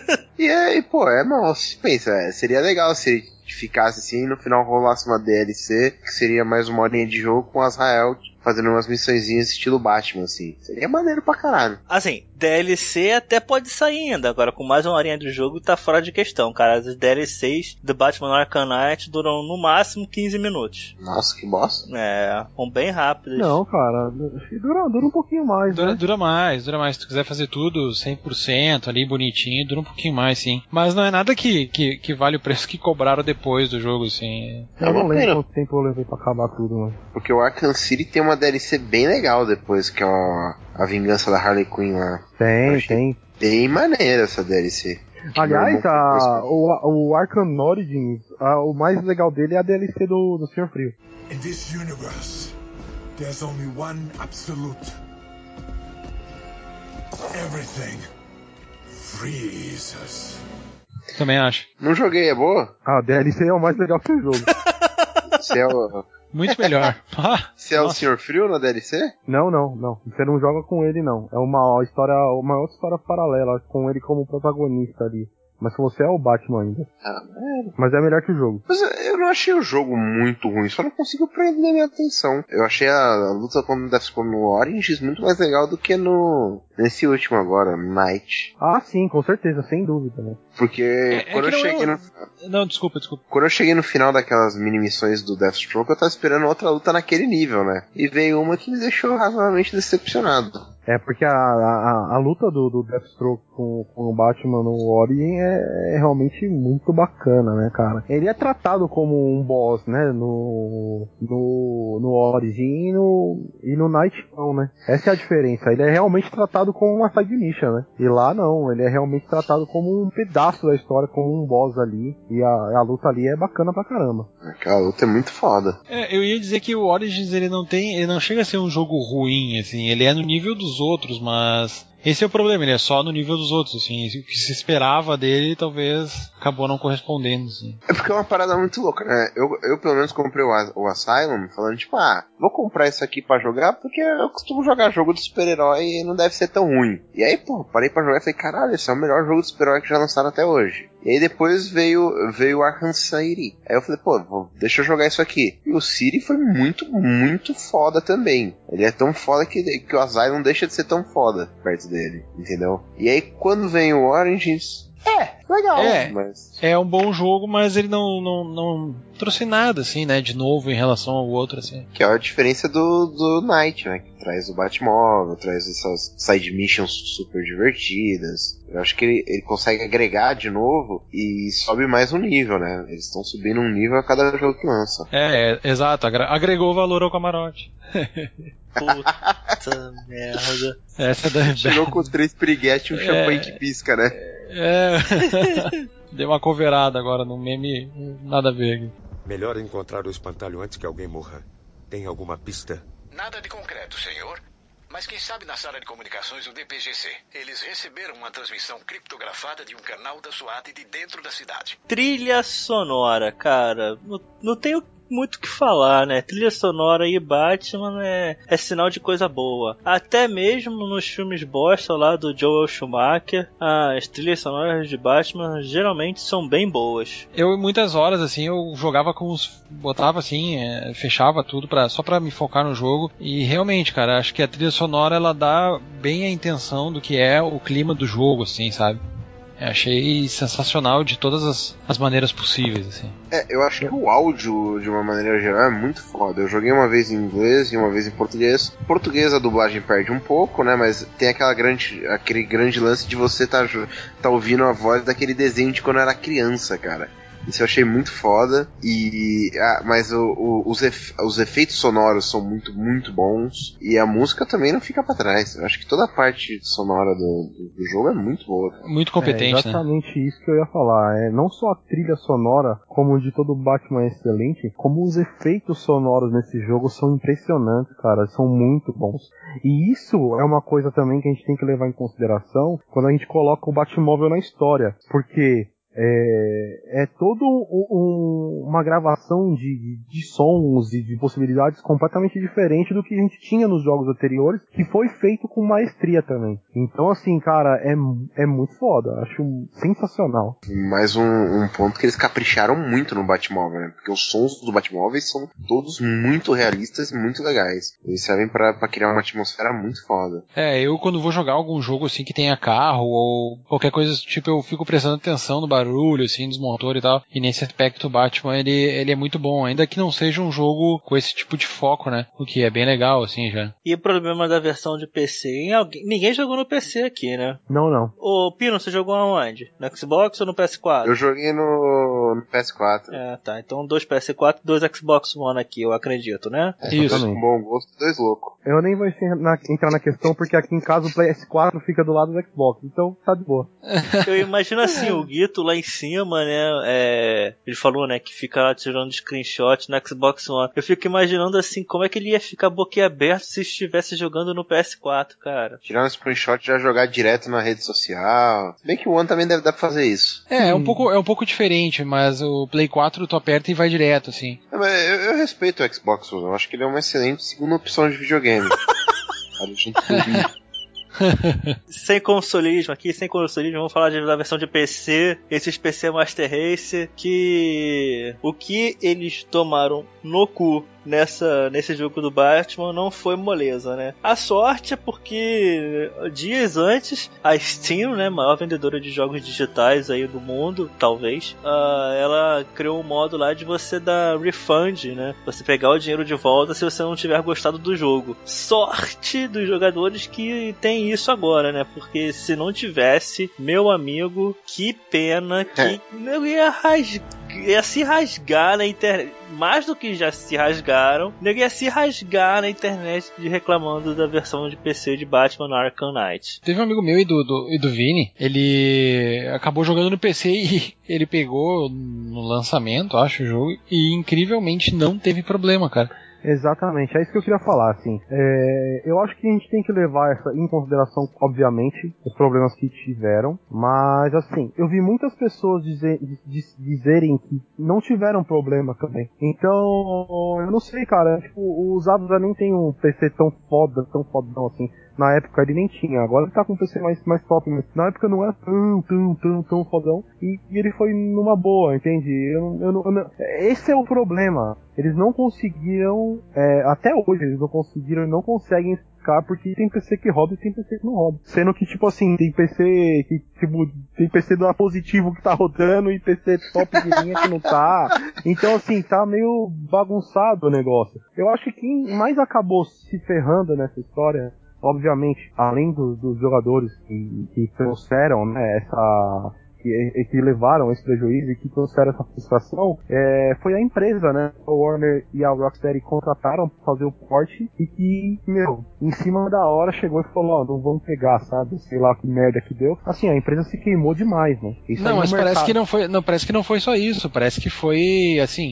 E aí, pô, é, nossa, pensa, é, seria legal se ele ficasse assim e no final rolasse uma D L C, que seria mais uma horinha de jogo com o Azrael fazendo umas missõezinhas estilo Batman, assim. Seria maneiro pra caralho. Assim, D L C até pode sair ainda. Agora, com mais uma horinha do jogo, tá fora de questão, cara. As D L Cs do Batman Arkham Knight duram no máximo quinze minutos. Nossa, que bosta. É, são bem rápidas. Não, cara, acho que dura, dura um pouquinho mais, Dura, né? dura mais, dura mais. Se tu quiser fazer tudo cem por cento ali, bonitinho, dura um pouquinho mais, sim. Mas não é nada que, que, que vale o preço que cobraram depois do jogo, assim. Eu não uma lembro pena. quanto tempo eu levei pra acabar tudo, mano. Porque o Arkham City tem uma D L C bem legal depois, que é a, a vingança da Harley Quinn lá. Tem, Eu achei tem. Bem maneira essa D L C. Que Aliás, meu irmão a, o, o Arkham Origins, a, o mais legal dele é a D L C do, do Senhor Frio. In this universe, there's only one absolute. Everything freezes. Também acho. Não joguei, é boa? Ah, D L C é o mais legal que o jogo. Você é o... Muito melhor. Você é o senhor Frio na D L C? Não, não, não. Você não joga com ele, não. É uma história, uma outra história paralela, com ele como protagonista ali. Mas você é o Batman ainda. Ah, é. Mas é melhor que o jogo. Mas eu não achei o jogo muito ruim, só não consigo prender minha atenção. Eu achei a, a luta contra o Deathstroke no Origins muito mais legal do que no nesse último agora, Night. Ah, sim, com certeza, sem dúvida, né? Porque é, quando é eu cheguei não, no... Não, desculpa, desculpa. Quando eu cheguei no final daquelas mini-missões do Deathstroke, eu tava esperando outra luta naquele nível, né? E veio uma que me deixou razoavelmente decepcionado. É, porque a, a, a luta do, do Deathstroke com, com o Batman no Origin é, é realmente muito bacana, né, cara? Ele é tratado como um boss, né, no, no, no Origin e no, e no Night não, né? Essa é a diferença. Ele é realmente tratado como uma side mission, né? E lá não, ele é realmente tratado como um pedaço da história, como um boss ali. E a, a luta ali é bacana pra caramba. Aquela luta é muito foda. É, eu ia dizer que o Origins ele não tem, ele não chega a ser um jogo ruim, assim, ele é no nível dos outros, mas esse é o problema, ele é só no nível dos outros, assim, o que se esperava dele talvez acabou não correspondendo, assim. É porque é uma parada muito louca, né? Eu, eu pelo menos comprei o, o Asylum falando, tipo, ah, vou comprar isso aqui pra jogar porque eu costumo jogar jogo de super-herói e não deve ser tão ruim. E aí, pô, parei pra jogar e falei, caralho, esse é o melhor jogo de super-herói que já lançaram até hoje. E aí depois veio, veio o Arkham City. Aí eu falei, pô, deixa eu jogar isso aqui. E o City foi muito, muito foda também. Ele é tão foda que, que o Asylum deixa de ser tão foda perto dele, entendeu? E aí quando vem o Origins... É, legal, é, mas... É um bom jogo, mas ele não, não, não trouxe nada, assim, né, de novo em relação ao outro, assim. Que é a diferença do, do Night, né, que traz o Batmóvel, traz essas side missions super divertidas. Eu acho que ele, ele consegue agregar de novo e sobe mais um nível, né, eles estão subindo um nível a cada jogo que lança. É, é exato, agregou valor ao camarote. Puta merda. Essa da... Chegou com três piriguetes e um é... champanhe que pisca, né? É. Deu uma coverada agora no meme, nada a ver aqui. Melhor encontrar o espantalho antes que alguém morra. Tem alguma pista? Nada de concreto, senhor. Mas quem sabe na sala de comunicações do D P G C. Eles receberam uma transmissão criptografada de um canal da SWAT de dentro da cidade. Trilha sonora, cara. Não, não tenho muito o que falar, né? Trilha sonora e Batman é, é sinal de coisa boa. Até mesmo nos filmes bosta lá do Joel Schumacher, as trilhas sonoras de Batman geralmente são bem boas. Eu, muitas horas, assim, eu jogava com os... botava assim, é, fechava tudo pra, só pra me focar no jogo. E realmente, cara, acho que a trilha sonora, ela dá bem a intenção do que é o clima do jogo, assim, sabe? Eu achei sensacional de todas as, as maneiras possíveis, assim. É, eu acho que o áudio, de uma maneira geral, é muito foda. Eu joguei uma vez em inglês e uma vez em português. Português a dublagem perde um pouco, né? Mas tem aquela grande, aquele grande lance de você tá, tá ouvindo a voz daquele desenho de quando eu era criança, cara. Isso eu achei muito foda. E, ah, mas o, o, os, efe, os efeitos sonoros são muito, muito bons. E a música também não fica pra trás. Eu acho que toda a parte sonora do, do, do jogo é muito boa. Muito competente, é exatamente, né? Isso que eu ia falar. É, não só a trilha sonora, como de todo o Batman é excelente, como os efeitos sonoros nesse jogo são impressionantes, cara. São muito bons. E isso é uma coisa também que a gente tem que levar em consideração quando a gente coloca o Batmóvel na história. Porque... É, é toda um, uma gravação de, de sons e de possibilidades completamente diferente do que a gente tinha nos jogos anteriores, que foi feito com maestria também. Então, assim, cara, é, é muito foda. Acho sensacional. Mais um, um ponto que eles capricharam muito no Batmóvel, né? Porque os sons do Batmóvel são todos muito realistas e muito legais. Eles servem pra, pra criar uma atmosfera muito foda. É, eu quando vou jogar algum jogo assim que tenha carro ou qualquer coisa do tipo, eu fico prestando atenção no barulho barulho, assim, dos motores e tal. E nesse aspecto o Batman, ele, ele é muito bom, ainda que não seja um jogo com esse tipo de foco, né? O que é bem legal, assim, já. E o problema da versão de P C? Alguém, ninguém jogou no P C aqui, né? Não, não. Ô, Pino, você jogou aonde? No Xbox ou no P S quatro? Eu joguei no, no P S quatro. É, tá. Então dois P S quatro e dois Xbox One aqui, eu acredito, né? É, isso. Com bom gosto, dois loucos. Eu nem vou entrar na questão, porque aqui em casa o P S quatro fica do lado do Xbox, então tá de boa. Eu imagino assim, o Guito lá lá em cima, né? É, ele falou, né, que fica lá tirando screenshot no Xbox One. Eu fico imaginando assim, como é que ele ia ficar boquiaberto se estivesse jogando no P S quatro, cara. Tirar um screenshot e já jogar direto na rede social. Bem que o One também deve dar pra fazer isso. É, é um pouco, é um pouco diferente, mas o Play quatro tu aperta e vai direto, assim. É, mas eu, eu respeito o Xbox One, eu acho que ele é uma excelente segunda opção de videogame. Sem consolismo aqui, sem consolismo, vamos falar de, da versão de P C, esses P C Master Race, que o que eles tomaram no cu nessa, nesse jogo do Batman não foi moleza, né? A sorte é porque dias antes a Steam, né, maior vendedora de jogos digitais aí do mundo, talvez, uh, ela criou um modo lá de você dar refund, né? Você pegar o dinheiro de volta se você não tiver gostado do jogo. Sorte dos jogadores que tem isso agora, né? Porque se não tivesse, meu amigo, que pena que eu ia rasgar, ia se rasgar na internet, mais do que já se rasgaram, eu ia se rasgar na internet de reclamando da versão de P C de Batman Arkham Knight. Teve um amigo meu e do, do, e do Vini, ele acabou jogando no P C e ele pegou no lançamento, acho, o jogo, e incrivelmente não teve problema, cara. Exatamente, é isso que eu queria falar, assim. É, eu acho que a gente tem que levar essa em consideração, obviamente, os problemas que tiveram, mas, assim, eu vi muitas pessoas dizer, diz, dizerem que não tiveram problema também. Então, eu não sei, cara, tipo, o Zabuza nem tem um P C tão foda, tão fodão assim. Na época ele nem tinha, agora ele tá com um P C mais, mais top, mas na época não era tão, tão, tão, tão fodão, e, e ele foi numa boa, entende? Eu, eu, eu, eu, esse é o problema, eles não conseguiram, é, até hoje eles não conseguiram e não conseguem explicar porque tem P C que roda e tem P C que não roda. Sendo que, tipo assim, tem P C que, tipo, tem P C do positivo que tá rodando e P C top de linha que não tá. Então, assim, tá meio bagunçado o negócio. Eu acho que quem mais acabou se ferrando nessa história, obviamente, além do, dos jogadores que, que trouxeram, né, essa... Que, que levaram esse prejuízo e que trouxeram essa frustração, é, foi a empresa, né? A Warner e a Rocksteady contrataram pra fazer o porte e que, meu, em cima da hora chegou e falou, ó, não vamos pegar, sabe? Sei lá que merda que deu. Assim, a empresa se queimou demais, né? Isso não, mas parece que não foi, não, parece que não foi só isso, parece que foi, assim...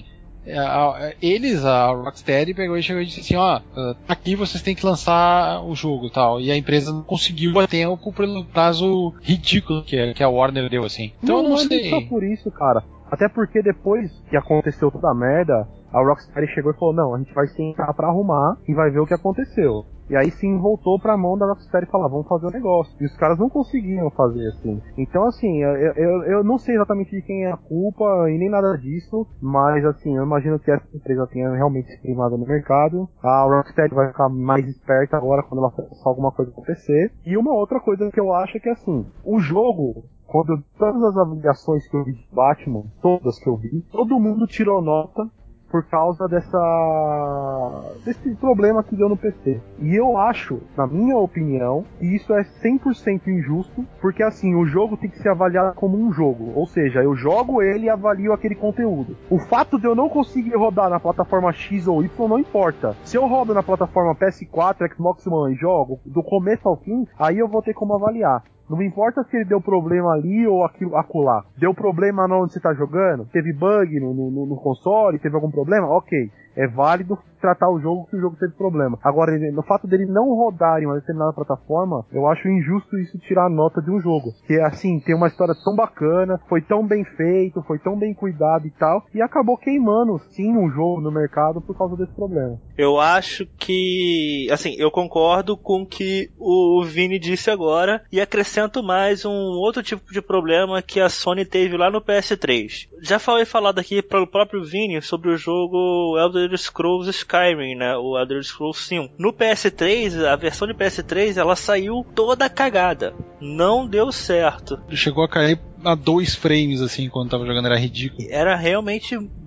eles, a Rocksteady pegou e chegou e disse assim, ó, aqui vocês têm que lançar o jogo e tal, e a empresa não conseguiu a tempo pelo prazo ridículo que, que a Warner deu, assim. Então não, eu não, não sei. Não é só por isso, cara. Até porque depois que aconteceu toda a merda, a Rocksteady chegou e falou, não, a gente vai sentar pra arrumar e vai ver o que aconteceu. E aí sim voltou pra mão da Rocksteady e falar, vamos fazer o negócio. E os caras não conseguiam fazer assim. Então assim, eu, eu, eu não sei exatamente de quem é a culpa e nem nada disso, mas assim, eu imagino que essa empresa tenha realmente se queimado no mercado. A Rocksteady vai ficar mais esperta agora quando ela lançar alguma coisa acontecer. E uma outra coisa que eu acho é que assim, o jogo... Quando todas as avaliações que eu vi de Batman, todas que eu vi, todo mundo tirou nota por causa dessa desse problema que deu no P C. E eu acho, na minha opinião, que isso é cem por cento injusto, porque assim, o jogo tem que ser avaliado como um jogo. Ou seja, eu jogo ele e avalio aquele conteúdo. O fato de eu não conseguir rodar na plataforma X ou Y não importa. Se eu rodo na plataforma P S quatro, Xbox One e jogo do começo ao fim, aí eu vou ter como avaliar. Não importa se ele deu problema ali ou aquilo, acolá. Deu problema onde você tá jogando? Teve bug no, no, no console? Teve algum problema? Ok. É válido tratar o jogo que o jogo teve problema. Agora, ele, no fato dele não rodar em uma determinada plataforma, eu acho injusto isso tirar a nota de um jogo. Que, assim, tem uma história tão bacana, foi tão bem feito, foi tão bem cuidado e tal, e acabou queimando, sim, um jogo no mercado por causa desse problema. Eu acho que, assim, eu concordo com o que o Vini disse agora, e acrescento mais um outro tipo de problema que a Sony teve lá no P S três. Já falei falado aqui pelo próprio Vini sobre o jogo Elder Scrolls Skyrim, né, o Elder Scrolls cinco. No P S três, a versão de P S três, ela saiu toda cagada. Não deu certo. Chegou a cair a dois frames, assim, quando tava jogando, era ridículo. Era realmente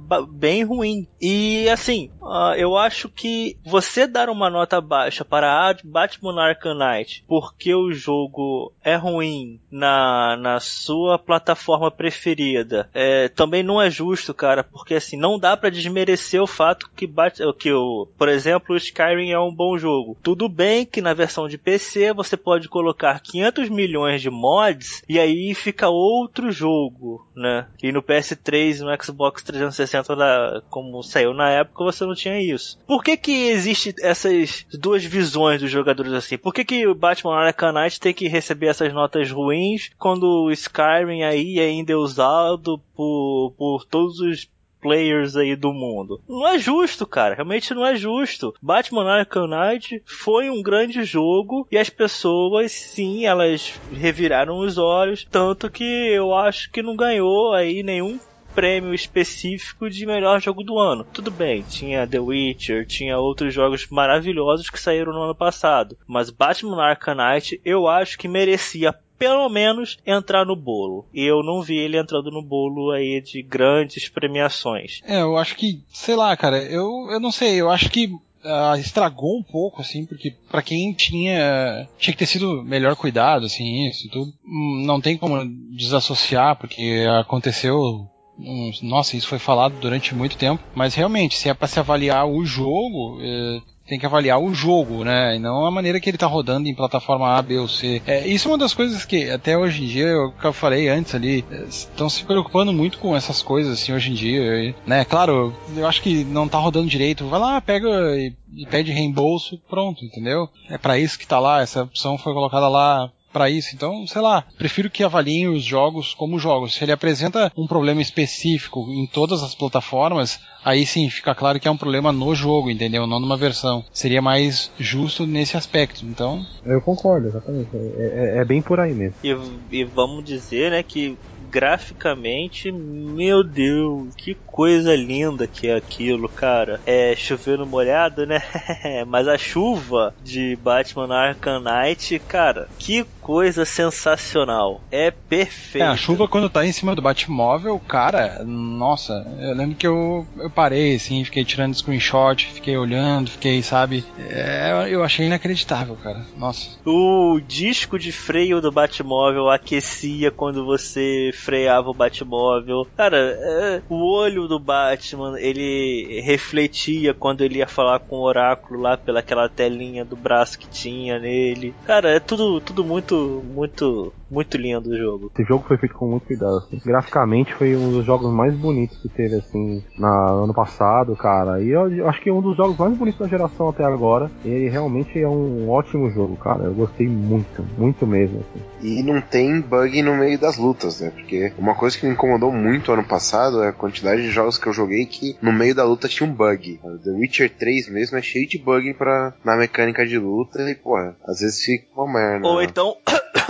bem ruim. E assim, uh, eu acho que você dar uma nota baixa para Batman Arkham Knight porque o jogo é ruim na, na sua plataforma preferida, é, também não é justo, cara, porque assim, não dá pra desmerecer o fato que, Bat- que o, por exemplo, o Skyrim é um bom jogo. Tudo bem que na versão de P C você pode colocar quinhentos milhões de mods e aí fica outro jogo, né? E no P S três, no Xbox trezentos e sessenta, como saiu na época, você não tinha isso. Por que que existe essas duas visões dos jogadores assim? Por que que o Batman Arkham Knight tem que receber essas notas ruins quando o Skyrim aí ainda é usado por, por todos os players aí do mundo? Não é justo, cara. Realmente não é justo. Batman Arkham Knight foi um grande jogo e as pessoas, sim, elas reviraram os olhos, tanto que eu acho que não ganhou aí nenhum prêmio específico de melhor jogo do ano. Tudo bem, tinha The Witcher, tinha outros jogos maravilhosos que saíram no ano passado, mas Batman Arkham Knight eu acho que merecia pelo menos entrar no bolo. E eu não vi ele entrando no bolo aí de grandes premiações. É, eu acho que, sei lá, cara, eu, eu não sei, eu acho que Uh, estragou um pouco, assim, porque pra quem tinha tinha que ter sido melhor cuidado, assim, isso e tudo, não tem como desassociar, porque aconteceu, um, nossa, isso foi falado durante muito tempo, mas realmente, se é pra se avaliar o jogo, é, tem que avaliar o jogo, né, e não a maneira que ele tá rodando em plataforma A, B ou C. É, isso é uma das coisas que, até hoje em dia, eu, que eu falei antes ali, estão se preocupando muito com essas coisas, assim, hoje em dia, e, né, claro, eu acho que não tá rodando direito, vai lá, pega e, e pede reembolso, pronto, entendeu? É pra isso que tá lá, essa opção foi colocada lá pra isso, então, sei lá, prefiro que avaliem os jogos como jogos. Se ele apresenta um problema específico em todas as plataformas, aí sim, fica claro que é um problema no jogo, entendeu? Não numa versão. Seria mais justo nesse aspecto, então... Eu concordo, exatamente. É, é, é bem por aí mesmo. E, e vamos dizer, né, que graficamente, meu Deus, que coisa linda que é aquilo, cara. É chovendo molhado, né? Mas a chuva de Batman Arkham Knight, cara, que coisa sensacional. É perfeito. É, a chuva quando tá em cima do Batmóvel, cara, nossa, eu lembro que eu, eu parei, assim, fiquei tirando screenshot, fiquei olhando, fiquei, sabe, é, eu achei inacreditável, cara, nossa. O disco de freio do Batmóvel aquecia quando você freava o Batmóvel. Cara, é, o olho do Batman, ele refletia quando ele ia falar com o Oráculo lá pela aquela telinha do braço que tinha nele. Cara, é tudo, tudo muito, muito, muito lindo o jogo. Esse jogo foi feito com muito cuidado, assim. Graficamente foi um dos jogos mais bonitos que teve, assim, na, no ano passado, cara. E eu, eu acho que é um dos jogos mais bonitos da geração até agora. Ele realmente é um ótimo jogo, cara. Eu gostei muito, muito mesmo, assim. E não tem bug no meio das lutas, né? Porque uma coisa que me incomodou muito ano passado é a quantidade de jogos que eu joguei que no meio da luta tinha um bug. The Witcher três mesmo é cheio de bug pra, na mecânica de luta e, pô, às vezes fica uma merda. Ou então,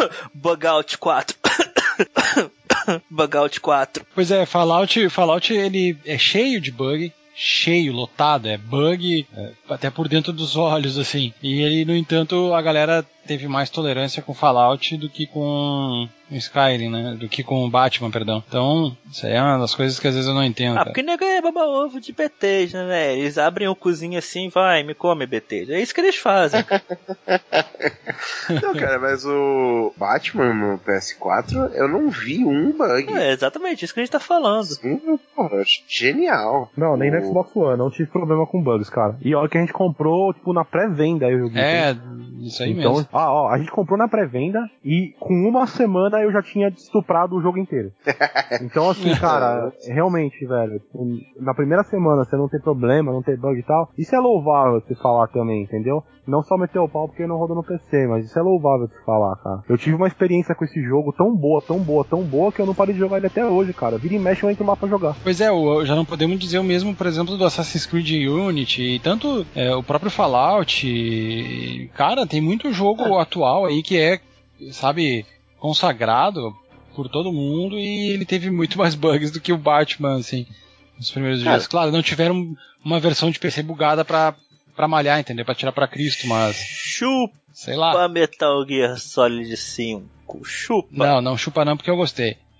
Bugout quatro. Bugout quatro. Pois é, Fallout, Fallout ele é cheio de bug. Cheio, lotado, é bug é, até por dentro dos olhos, assim. E ele, no entanto, a galera teve mais tolerância com Fallout do que com Skyrim, né? Do que com Batman, perdão. Então, isso aí é uma das coisas que às vezes eu não entendo. Ah, cara. Porque nego é baba-ovo de Bethesda, né? Eles abrem o cozinho assim, vai, me come, Bethesda. É isso que eles fazem. Não, cara, mas o Batman no P S quatro, eu não vi um bug. É exatamente isso que a gente tá falando. Sim, porra, genial. Não, nem no Xbox One, não tive problema com bugs, cara. E olha que a gente comprou, tipo, na pré-venda aí o jogo. É, isso aí então, mesmo. Ah, ó, a gente comprou na pré-venda e com uma semana eu já tinha estuprado o jogo inteiro. Então, assim, cara, realmente, velho, na primeira semana você não ter problema, não ter bug e tal, isso é louvável se falar também, entendeu? Não só meter o pau porque não roda no P C, mas isso é louvável se falar, cara. Eu tive uma experiência com esse jogo tão boa, tão boa, tão boa, que eu não parei de jogar ele até hoje, cara. Vira e mexe eu entro lá pra jogar. Pois é, já não podemos dizer o mesmo, por exemplo, do Assassin's Creed Unity, e tanto é, o próprio Fallout, e, cara, tem muito jogo atual aí que é, sabe, consagrado por todo mundo e ele teve muito mais bugs do que o Batman, assim, nos primeiros cara, dias. Claro, não tiveram uma versão de P C bugada pra, pra malhar, entendeu? Pra tirar pra Cristo, mas... Chupa, sei lá. Metal Gear Solid cinco. Chupa. Não, não chupa não, porque eu gostei.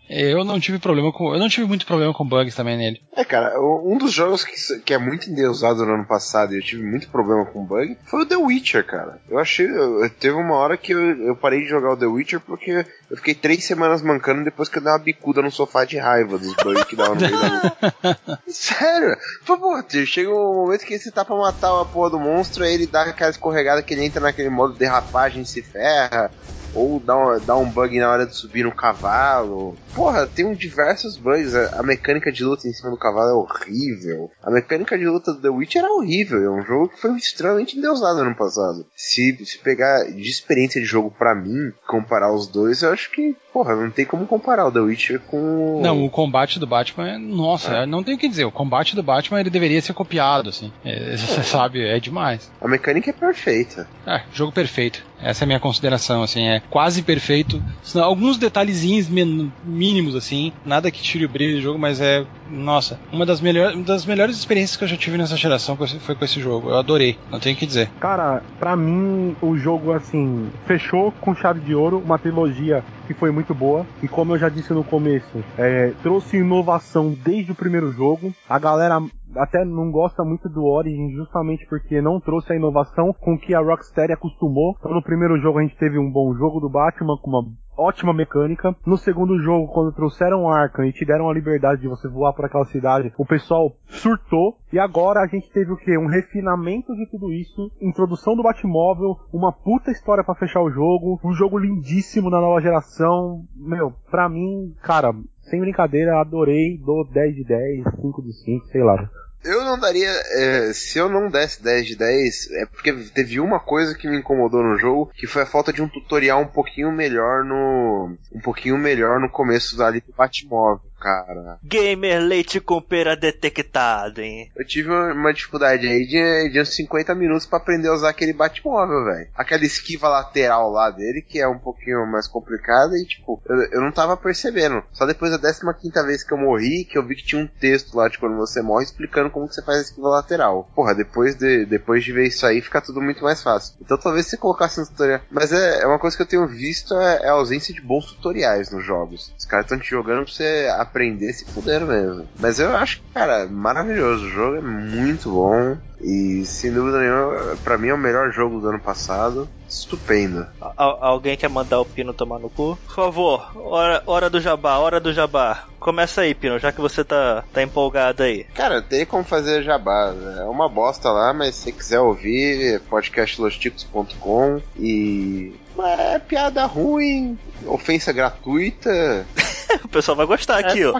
Eu não tive problema com. Eu não tive muito problema com bugs também nele. É, cara, um dos jogos que, que é muito endeusado no ano passado e eu tive muito problema com bug foi o The Witcher, cara. Eu achei. Eu, teve uma hora que eu, eu parei de jogar o The Witcher porque eu fiquei três semanas mancando depois que eu dei uma bicuda no sofá de raiva dos bugs que davam no meio da luta. Sério? Pô, pô, chega um momento que você tá pra matar a porra do monstro, aí ele dá aquela escorregada que ele entra naquele modo derrapagem e se ferra. Ou dá um, dá um bug na hora de subir no cavalo. Porra, tem um diversos bugs. A, a mecânica de luta em cima do cavalo é horrível. A mecânica de luta do The Witcher é horrível. É um jogo que foi extremamente endeusado no ano passado. Se, se pegar de experiência de jogo pra mim, comparar os dois, eu acho que, porra, não tem como comparar o The Witcher com... Não, o combate do Batman é... Nossa, é. não tem o que dizer. O combate do Batman, ele deveria ser copiado, assim. É, você é. sabe, é demais. A mecânica é perfeita. É, jogo perfeito. Essa é a minha consideração, assim, é quase perfeito. Alguns detalhezinhos mínimos, assim, nada que tire o brilho do jogo, mas é, nossa, uma das, melhor, uma das melhores experiências que eu já tive nessa geração foi com esse jogo. Eu adorei, não tenho o que dizer. Cara, pra mim, o jogo, assim, fechou com chave de ouro, uma trilogia que foi muito boa, e como eu já disse no começo, é, trouxe inovação desde o primeiro jogo. A galera até não gosta muito do Origin justamente porque não trouxe a inovação com que a Rocksteady acostumou. Então no primeiro jogo a gente teve um bom jogo do Batman com uma ótima mecânica. No segundo jogo, quando trouxeram o Arkham e te deram a liberdade de você voar por aquela cidade, o pessoal surtou. E agora a gente teve o quê? Um refinamento de tudo isso, introdução do Batmóvel, uma puta história pra fechar o jogo, um jogo lindíssimo na nova geração. Meu, pra mim, cara, sem brincadeira, adorei, dou dez de dez, cinco de cinco, sei lá. Eu não daria, é, se eu não desse dez de dez, é porque teve uma coisa que me incomodou no jogo, que foi a falta de um tutorial um pouquinho melhor no, um pouquinho melhor no começo ali do Batmóvel, cara. Gamer leite com pera detectado, hein? Eu tive uma dificuldade aí de, de uns cinquenta minutos pra aprender a usar aquele Batmóvel, velho. Aquela esquiva lateral lá dele, que é um pouquinho mais complicada e, tipo, eu, eu não tava percebendo. Só depois da décima quinta vez que eu morri, que eu vi que tinha um texto lá de quando você morre explicando como que você faz a esquiva lateral. Porra, depois de, depois de ver isso aí, fica tudo muito mais fácil. Então talvez você colocasse um tutorial. Mas é, é uma coisa que eu tenho visto, é, é a ausência de bons tutoriais nos jogos. Os caras estão te jogando pra você aprender se fuder mesmo. Mas eu acho que, cara, maravilhoso. O jogo é muito bom. E sem dúvida nenhuma, pra mim é o melhor jogo do ano passado. Estupendo. Al- alguém quer mandar o Pino tomar no cu? Por favor, hora, hora do jabá, hora do jabá. Começa aí, Pino, já que você tá, tá empolgado aí. Cara, tem como fazer jabá. É uma bosta lá, mas se você quiser ouvir, é podcast los ticos ponto com. E é piada ruim, ofensa gratuita. O pessoal vai gostar aqui, é ó.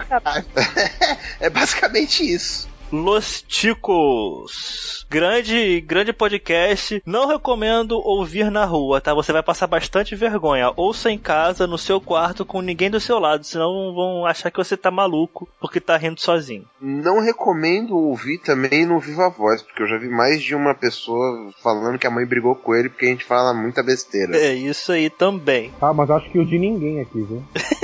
É basicamente isso. Los Ticos. Grande, grande podcast. Não recomendo ouvir na rua, tá? Você vai passar bastante vergonha. Ouça em casa, no seu quarto, com ninguém do seu lado. Senão vão achar que você tá maluco porque tá rindo sozinho. Não recomendo ouvir também no Viva Voz, porque eu já vi mais de uma pessoa falando que a mãe brigou com ele porque a gente fala muita besteira. É isso aí também. Ah, mas acho que o de ninguém aqui, viu?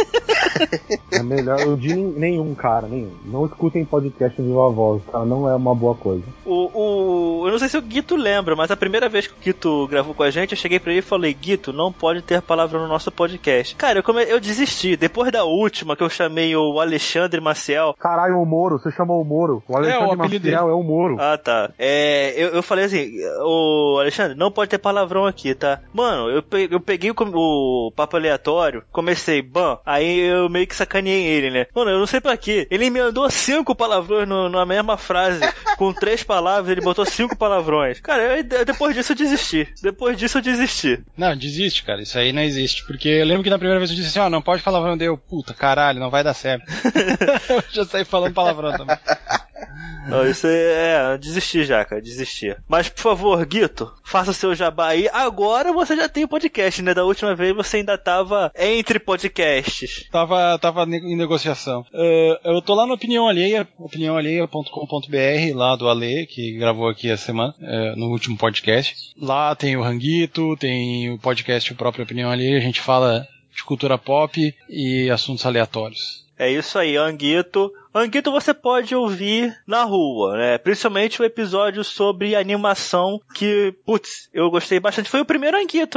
É melhor o de nenhum, cara, nenhum. Não escutem podcast no Viva Voz, cara, não é uma boa coisa. O, o, eu não sei se o Guito lembra, mas a primeira vez que o Guito gravou com a gente, eu cheguei pra ele e falei: Guito, não pode ter palavra no nosso podcast. Cara, eu, come, eu desisti. Depois da última que eu chamei o Alexandre Maciel. Caralho, o Moro, você chamou o Moro. O Alexandre é, o Maciel é o Moro. Ah, tá. É, eu, eu falei assim: ô Alexandre, não pode ter palavrão aqui, tá? Mano, eu peguei, eu peguei o, o papo aleatório, comecei, bam, aí eu meio que sacaneei ele, né? Mano, eu não sei pra quê. Ele me mandou cinco palavrões no, na mesma frase. Com três palavras, ele botou cinco palavrões. Cara, eu, depois disso eu desisti. Depois disso eu desisti. Não, desiste, cara. Isso aí não existe. Porque eu lembro que na primeira vez eu disse assim, ó, oh, não pode palavrão. Deu, puta, caralho, não vai dar certo. Eu já saí falando palavrão também. Não, isso é, é, desisti já, cara, desisti. Mas, por favor, Guito, faça seu jabá aí. Agora você já tem o podcast, né? Da última vez você ainda tava entre podcasts. Tava, tava em negociação. Uh, eu tô lá no Opinião Alheia, opinião alheia ponto com ponto b r, lá do Ale, que gravou aqui essa semana, uh, no último podcast. Lá tem o Ranguito, tem o podcast o próprio Opinião Alheia, a gente fala de cultura pop e assuntos aleatórios. É isso aí, Anguito. Anguito você pode ouvir na rua, né? Principalmente o episódio sobre animação que, putz, eu gostei bastante. Foi o primeiro Anguito, né?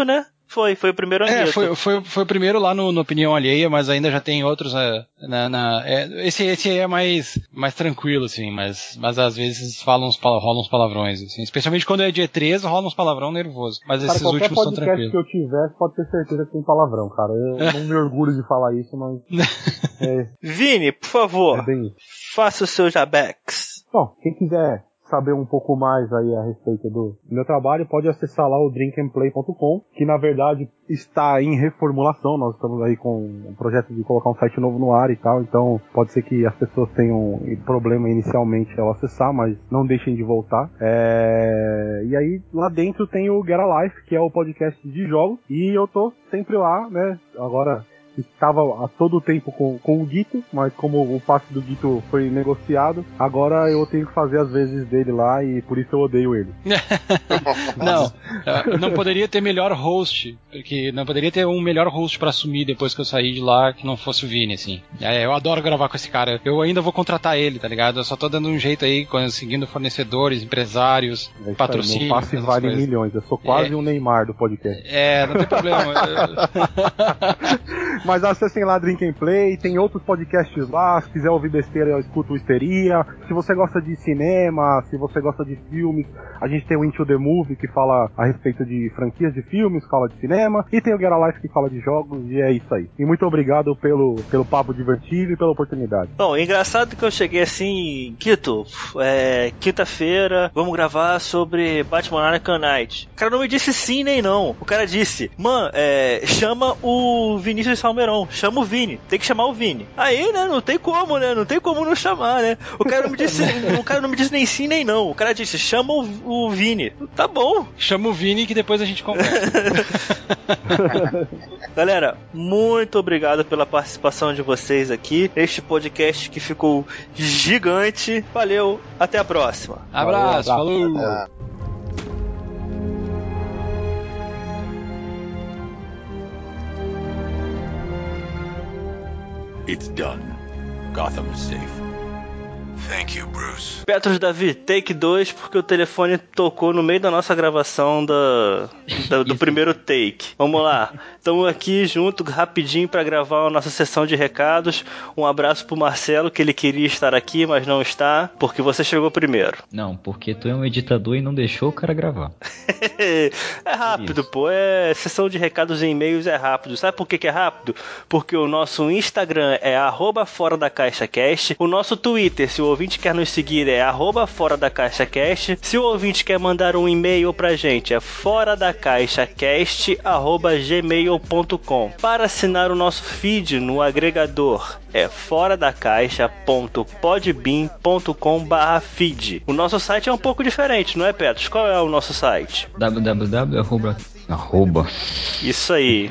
Foi, foi o primeiro É, Anguito. foi, foi, foi o primeiro lá no, no Opinião Alheia, mas ainda já tem outros é, na... na é, esse, esse aí é mais, mais tranquilo, assim, mas, mas às vezes falam uns, rolam uns palavrões, assim, especialmente quando é de E três, rola uns palavrão nervoso, mas cara, esses últimos são tranquilos. Qualquer podcast que eu tiver, pode ter certeza que tem palavrão, cara. Eu não me orgulho de falar isso, mas... é, Vini, por favor, é bem... faça o seu jabex. Bom, quem quiser saber um pouco mais aí a respeito do meu trabalho, pode acessar lá o drink and play ponto com, que na verdade está em reformulação. Nós estamos aí com um projeto de colocar um site novo no ar e tal, então pode ser que as pessoas tenham problema inicialmente ao acessar, mas não deixem de voltar. É... E aí lá dentro tem o Get a Life, que é o podcast de jogos, e eu tô sempre lá, né, agora... Estava a todo o tempo com, com o Guito, mas como o passe do Guito foi negociado, agora eu tenho que fazer as vezes dele lá e por isso eu odeio ele. Não, não poderia ter melhor host, porque não poderia ter um melhor host pra assumir depois que eu saí de lá que não fosse o Vini, assim. É, eu adoro gravar com esse cara, eu ainda vou contratar ele, tá ligado? Eu só tô dando um jeito aí, conseguindo fornecedores, empresários, é patrocínios. Meu passe vale coisas. Milhões, eu sou quase é. um Neymar do podcast. É, não tem problema. Mas acessem lá Drink and Play, tem outros podcasts lá, se quiser ouvir besteira eu escuto o Histeria. Se você gosta de cinema, se você gosta de filmes, a gente tem o Into the Movie, que fala a respeito de franquias de filmes, fala de cinema, e tem o Get a Life, que fala de jogos, e é isso aí. E muito obrigado pelo, pelo papo divertido e pela oportunidade. Bom, engraçado que eu cheguei assim, Quito, é, quinta-feira, vamos gravar sobre Batman Arkham Knight. O cara não me disse sim nem não, o cara disse, man, é, chama o Vinícius Salmeron, chama o Vini, tem que chamar o Vini. Aí, né, não tem como, né, não tem como não chamar, né. O cara não me disse, o cara não me disse nem sim nem não, o cara disse, chama o, o Vini. Tá bom. Chama o Vini que depois a gente conversa. Galera, muito obrigado pela participação de vocês aqui, este podcast que ficou gigante. Valeu, até a próxima. Abraço, falou. It's done. Gotham is safe. Thank you, Bruce. Petros Davi, take dois, porque o telefone tocou no meio da nossa gravação da, da do primeiro take. Vamos lá. Estamos aqui junto, rapidinho, para gravar a nossa sessão de recados. Um abraço pro Marcelo, que ele queria estar aqui, mas não está, porque você chegou primeiro. Não, porque tu é um editador e não deixou o cara gravar. É rápido, Isso. pô. É sessão de recados e e-mails é rápido. Sabe por que, que é rápido? Porque o nosso Instagram é arroba fora da caixa cast. O nosso Twitter, se o ouvinte quer nos seguir, é arroba fora da caixa cast. Se o ouvinte quer mandar um e-mail pra gente, é fora da caixa cast arroba gmail ponto com. Para assinar o nosso feed no agregador, é fora da caixa ponto podbean ponto com barra feed. O nosso site é um pouco diferente, não é, Petros? Qual é o nosso site? www arroba arroba Isso aí.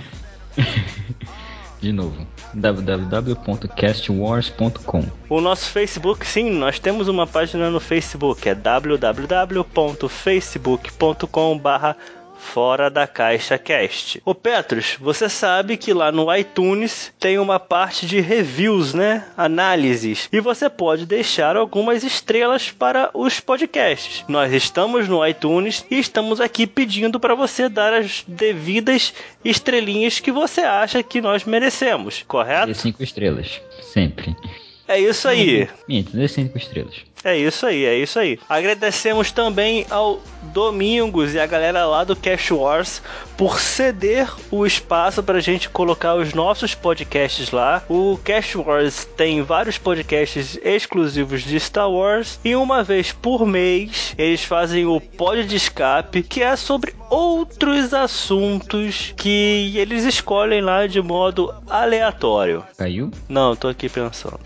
De novo, w w w ponto cast wars ponto com. O nosso Facebook, sim, nós temos uma página no Facebook, é w w w ponto facebook ponto com barra Fora da Caixa Cast. Ô Petros, você sabe que lá no iTunes tem uma parte de reviews, né? Análises. E você pode deixar algumas estrelas para os podcasts. Nós estamos no iTunes e estamos aqui pedindo para você dar as devidas estrelinhas que você acha que nós merecemos, correto? Dê cinco estrelas, sempre. É isso aí. Minto, dê cinco estrelas. É isso aí, é isso aí. Agradecemos também ao Domingos e a galera lá do Cash Wars por ceder o espaço pra gente colocar os nossos podcasts lá. O Cash Wars tem vários podcasts exclusivos de Star Wars e uma vez por mês eles fazem o Pod de Escape, que é sobre outros assuntos que eles escolhem lá de modo aleatório. Caiu? Não, tô aqui pensando.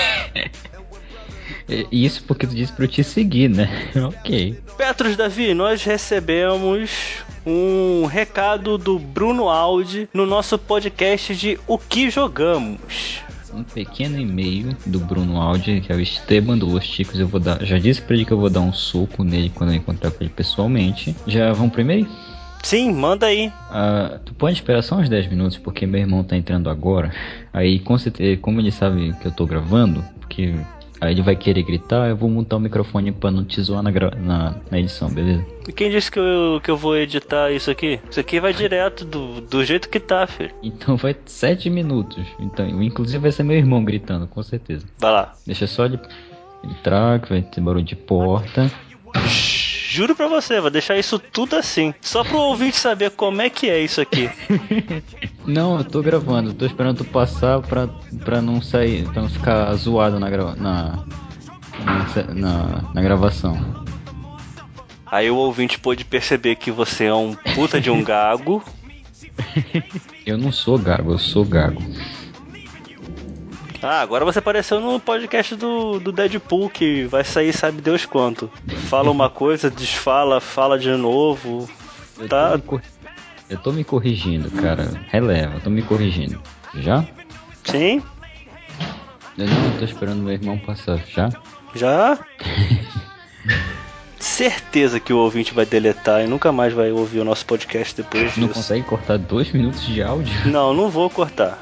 Isso porque tu disse pra eu te seguir, né? Ok. Petros Davi, nós recebemos um recado do Bruno Aldi no nosso podcast de O Que Jogamos. Um pequeno e-mail do Bruno Aldi, que é o Esteban do Los Chicos. Eu vou dar, já disse pra ele que eu vou dar um soco nele quando eu encontrar com ele pessoalmente. Já vamos pro e-mail? Sim, manda aí. Uh, tu pode esperar só uns dez minutos, porque meu irmão tá entrando agora. Aí, com certeza, como ele sabe que eu tô gravando, porque Aí ele vai querer gritar, eu vou montar o microfone pra não te zoar na, gra- na, na edição, beleza? E quem disse que eu, que eu vou editar isso aqui? Isso aqui vai direto do, do jeito que tá, filho. Então vai sete minutos. Então, inclusive vai ser meu irmão gritando, com certeza. Vai lá. Deixa só ele entrar, que vai ter barulho de porta. Juro pra você, vou deixar isso tudo assim. Só pro ouvinte saber como é que é isso aqui. Não, eu tô gravando, tô esperando tu passar pra, pra não sair, pra não ficar zoado na, grava, na, na, na, na gravação. Aí o ouvinte pôde perceber que você é um puta de um gago. Eu não sou gago, eu sou gago. Ah, agora você apareceu no podcast do, do Deadpool, que vai sair sabe Deus quanto. Fala uma coisa, desfala, fala de novo. Eu tá? tô me cor... Eu tô me corrigindo, cara. Releva, eu tô me corrigindo. Já? Sim. Eu não tô esperando meu irmão passar. Já? Já? Certeza que o ouvinte vai deletar e nunca mais vai ouvir o nosso podcast depois disso. Não consegue cortar dois minutos de áudio? Não, não vou cortar.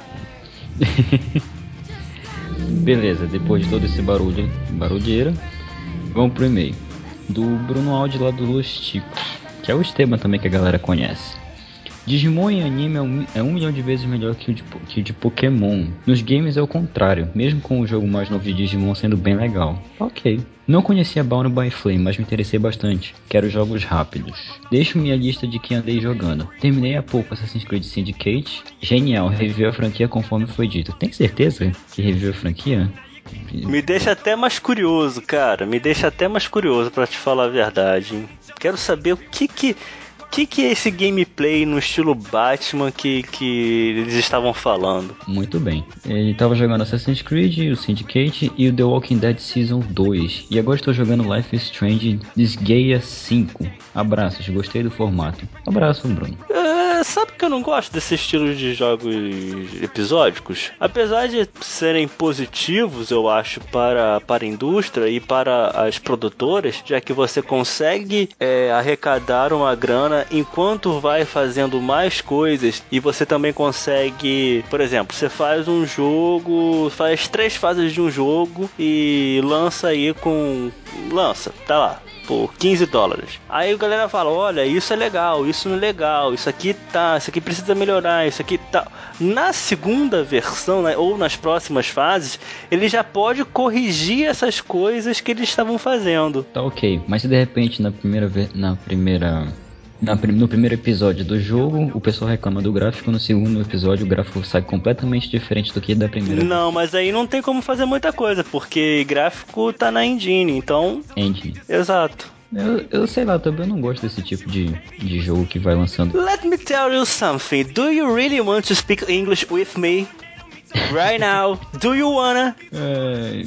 Beleza, depois de todo esse barulho, barulheira, vamos pro e-mail do Bruno Aldi lá do Los Ticos, que é o Esteban também que a galera conhece. Digimon em anime é um, é um milhão de vezes melhor que o, de, que o de Pokémon. Nos games é o contrário, mesmo com o jogo mais novo de Digimon sendo bem legal. Ok. Não conhecia Bound by Flame, mas me interessei bastante. Quero jogos rápidos. Deixo minha lista de quem andei jogando. Terminei há pouco Assassin's Creed Syndicate. Genial, reviveu a franquia conforme foi dito. Tem certeza que reviveu a franquia? Me deixa até mais curioso, cara. Me deixa até mais curioso, pra te falar a verdade, hein? Quero saber o que que... O que, que é esse gameplay no estilo Batman que, que eles estavam falando? Muito bem. Ele estava jogando Assassin's Creed, o Syndicate e o The Walking Dead Season dois. E agora estou jogando Life is Strange Disgaea cinco. Abraços, gostei do formato. Abraço, Bruno. É, sabe que eu não gosto desse estilo de jogos episódicos? Apesar de serem positivos, eu acho, para, para a indústria e para as produtoras, já que você consegue é, arrecadar uma grana enquanto vai fazendo mais coisas e você também consegue, por exemplo, você faz um jogo, faz três fases de um jogo e lança aí com... lança, tá lá, por quinze dólares. Aí a galera fala, olha, isso é legal, isso não é legal, isso aqui tá, isso aqui precisa melhorar, isso aqui tá... Na segunda versão, né, ou nas próximas fases, ele já pode corrigir essas coisas que eles estavam fazendo. Tá ok, mas se de repente na primeira... na primeira... Na, no primeiro episódio do jogo, o pessoal reclama do gráfico, no segundo episódio o gráfico sai completamente diferente do que da primeira. Não, mas aí não tem como fazer muita coisa, porque gráfico tá na engine, então... Engine. Exato. Eu, eu sei lá, também não gosto desse tipo de, de jogo que vai lançando. Let me tell you something. Do you really want to speak English with me? Right now? Do you wanna? É...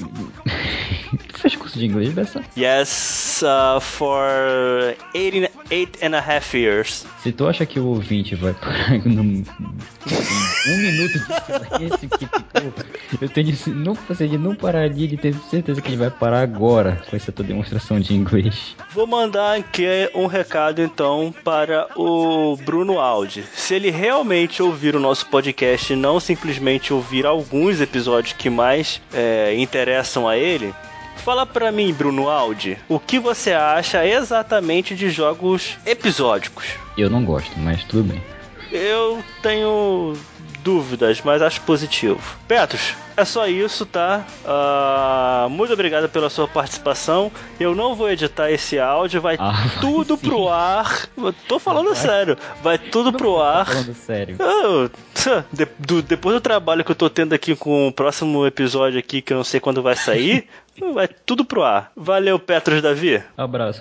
Tu fez curso de inglês dessa? Yes, uh, for eight, eight and a half years. Se tu acha que o ouvinte vai parar num, um minuto de esse que ficou, eu tenho não fazer de não parar ali, de ter certeza que ele vai parar agora com essa tua demonstração de inglês. Vou mandar aqui um recado então para o Bruno Aldi. Se ele realmente ouvir o nosso podcast e não simplesmente ouvir alguns episódios que mais é, interessam a ele, fala pra mim, Bruno Aldi, o que você acha exatamente de jogos episódicos? Eu não gosto, mas tudo bem. Eu tenho dúvidas, mas acho positivo. Petros, é só isso, tá? Uh, muito obrigado pela sua participação. Eu não vou editar esse áudio, vai ah, tudo vai pro ar. Eu tô falando vai. sério, vai tudo não pro ar. Tô falando sério. Eu, de, do, depois do trabalho que eu tô tendo aqui com o próximo episódio aqui, que eu não sei quando vai sair, vai tudo pro ar. Valeu, Petros Davi. Abraço.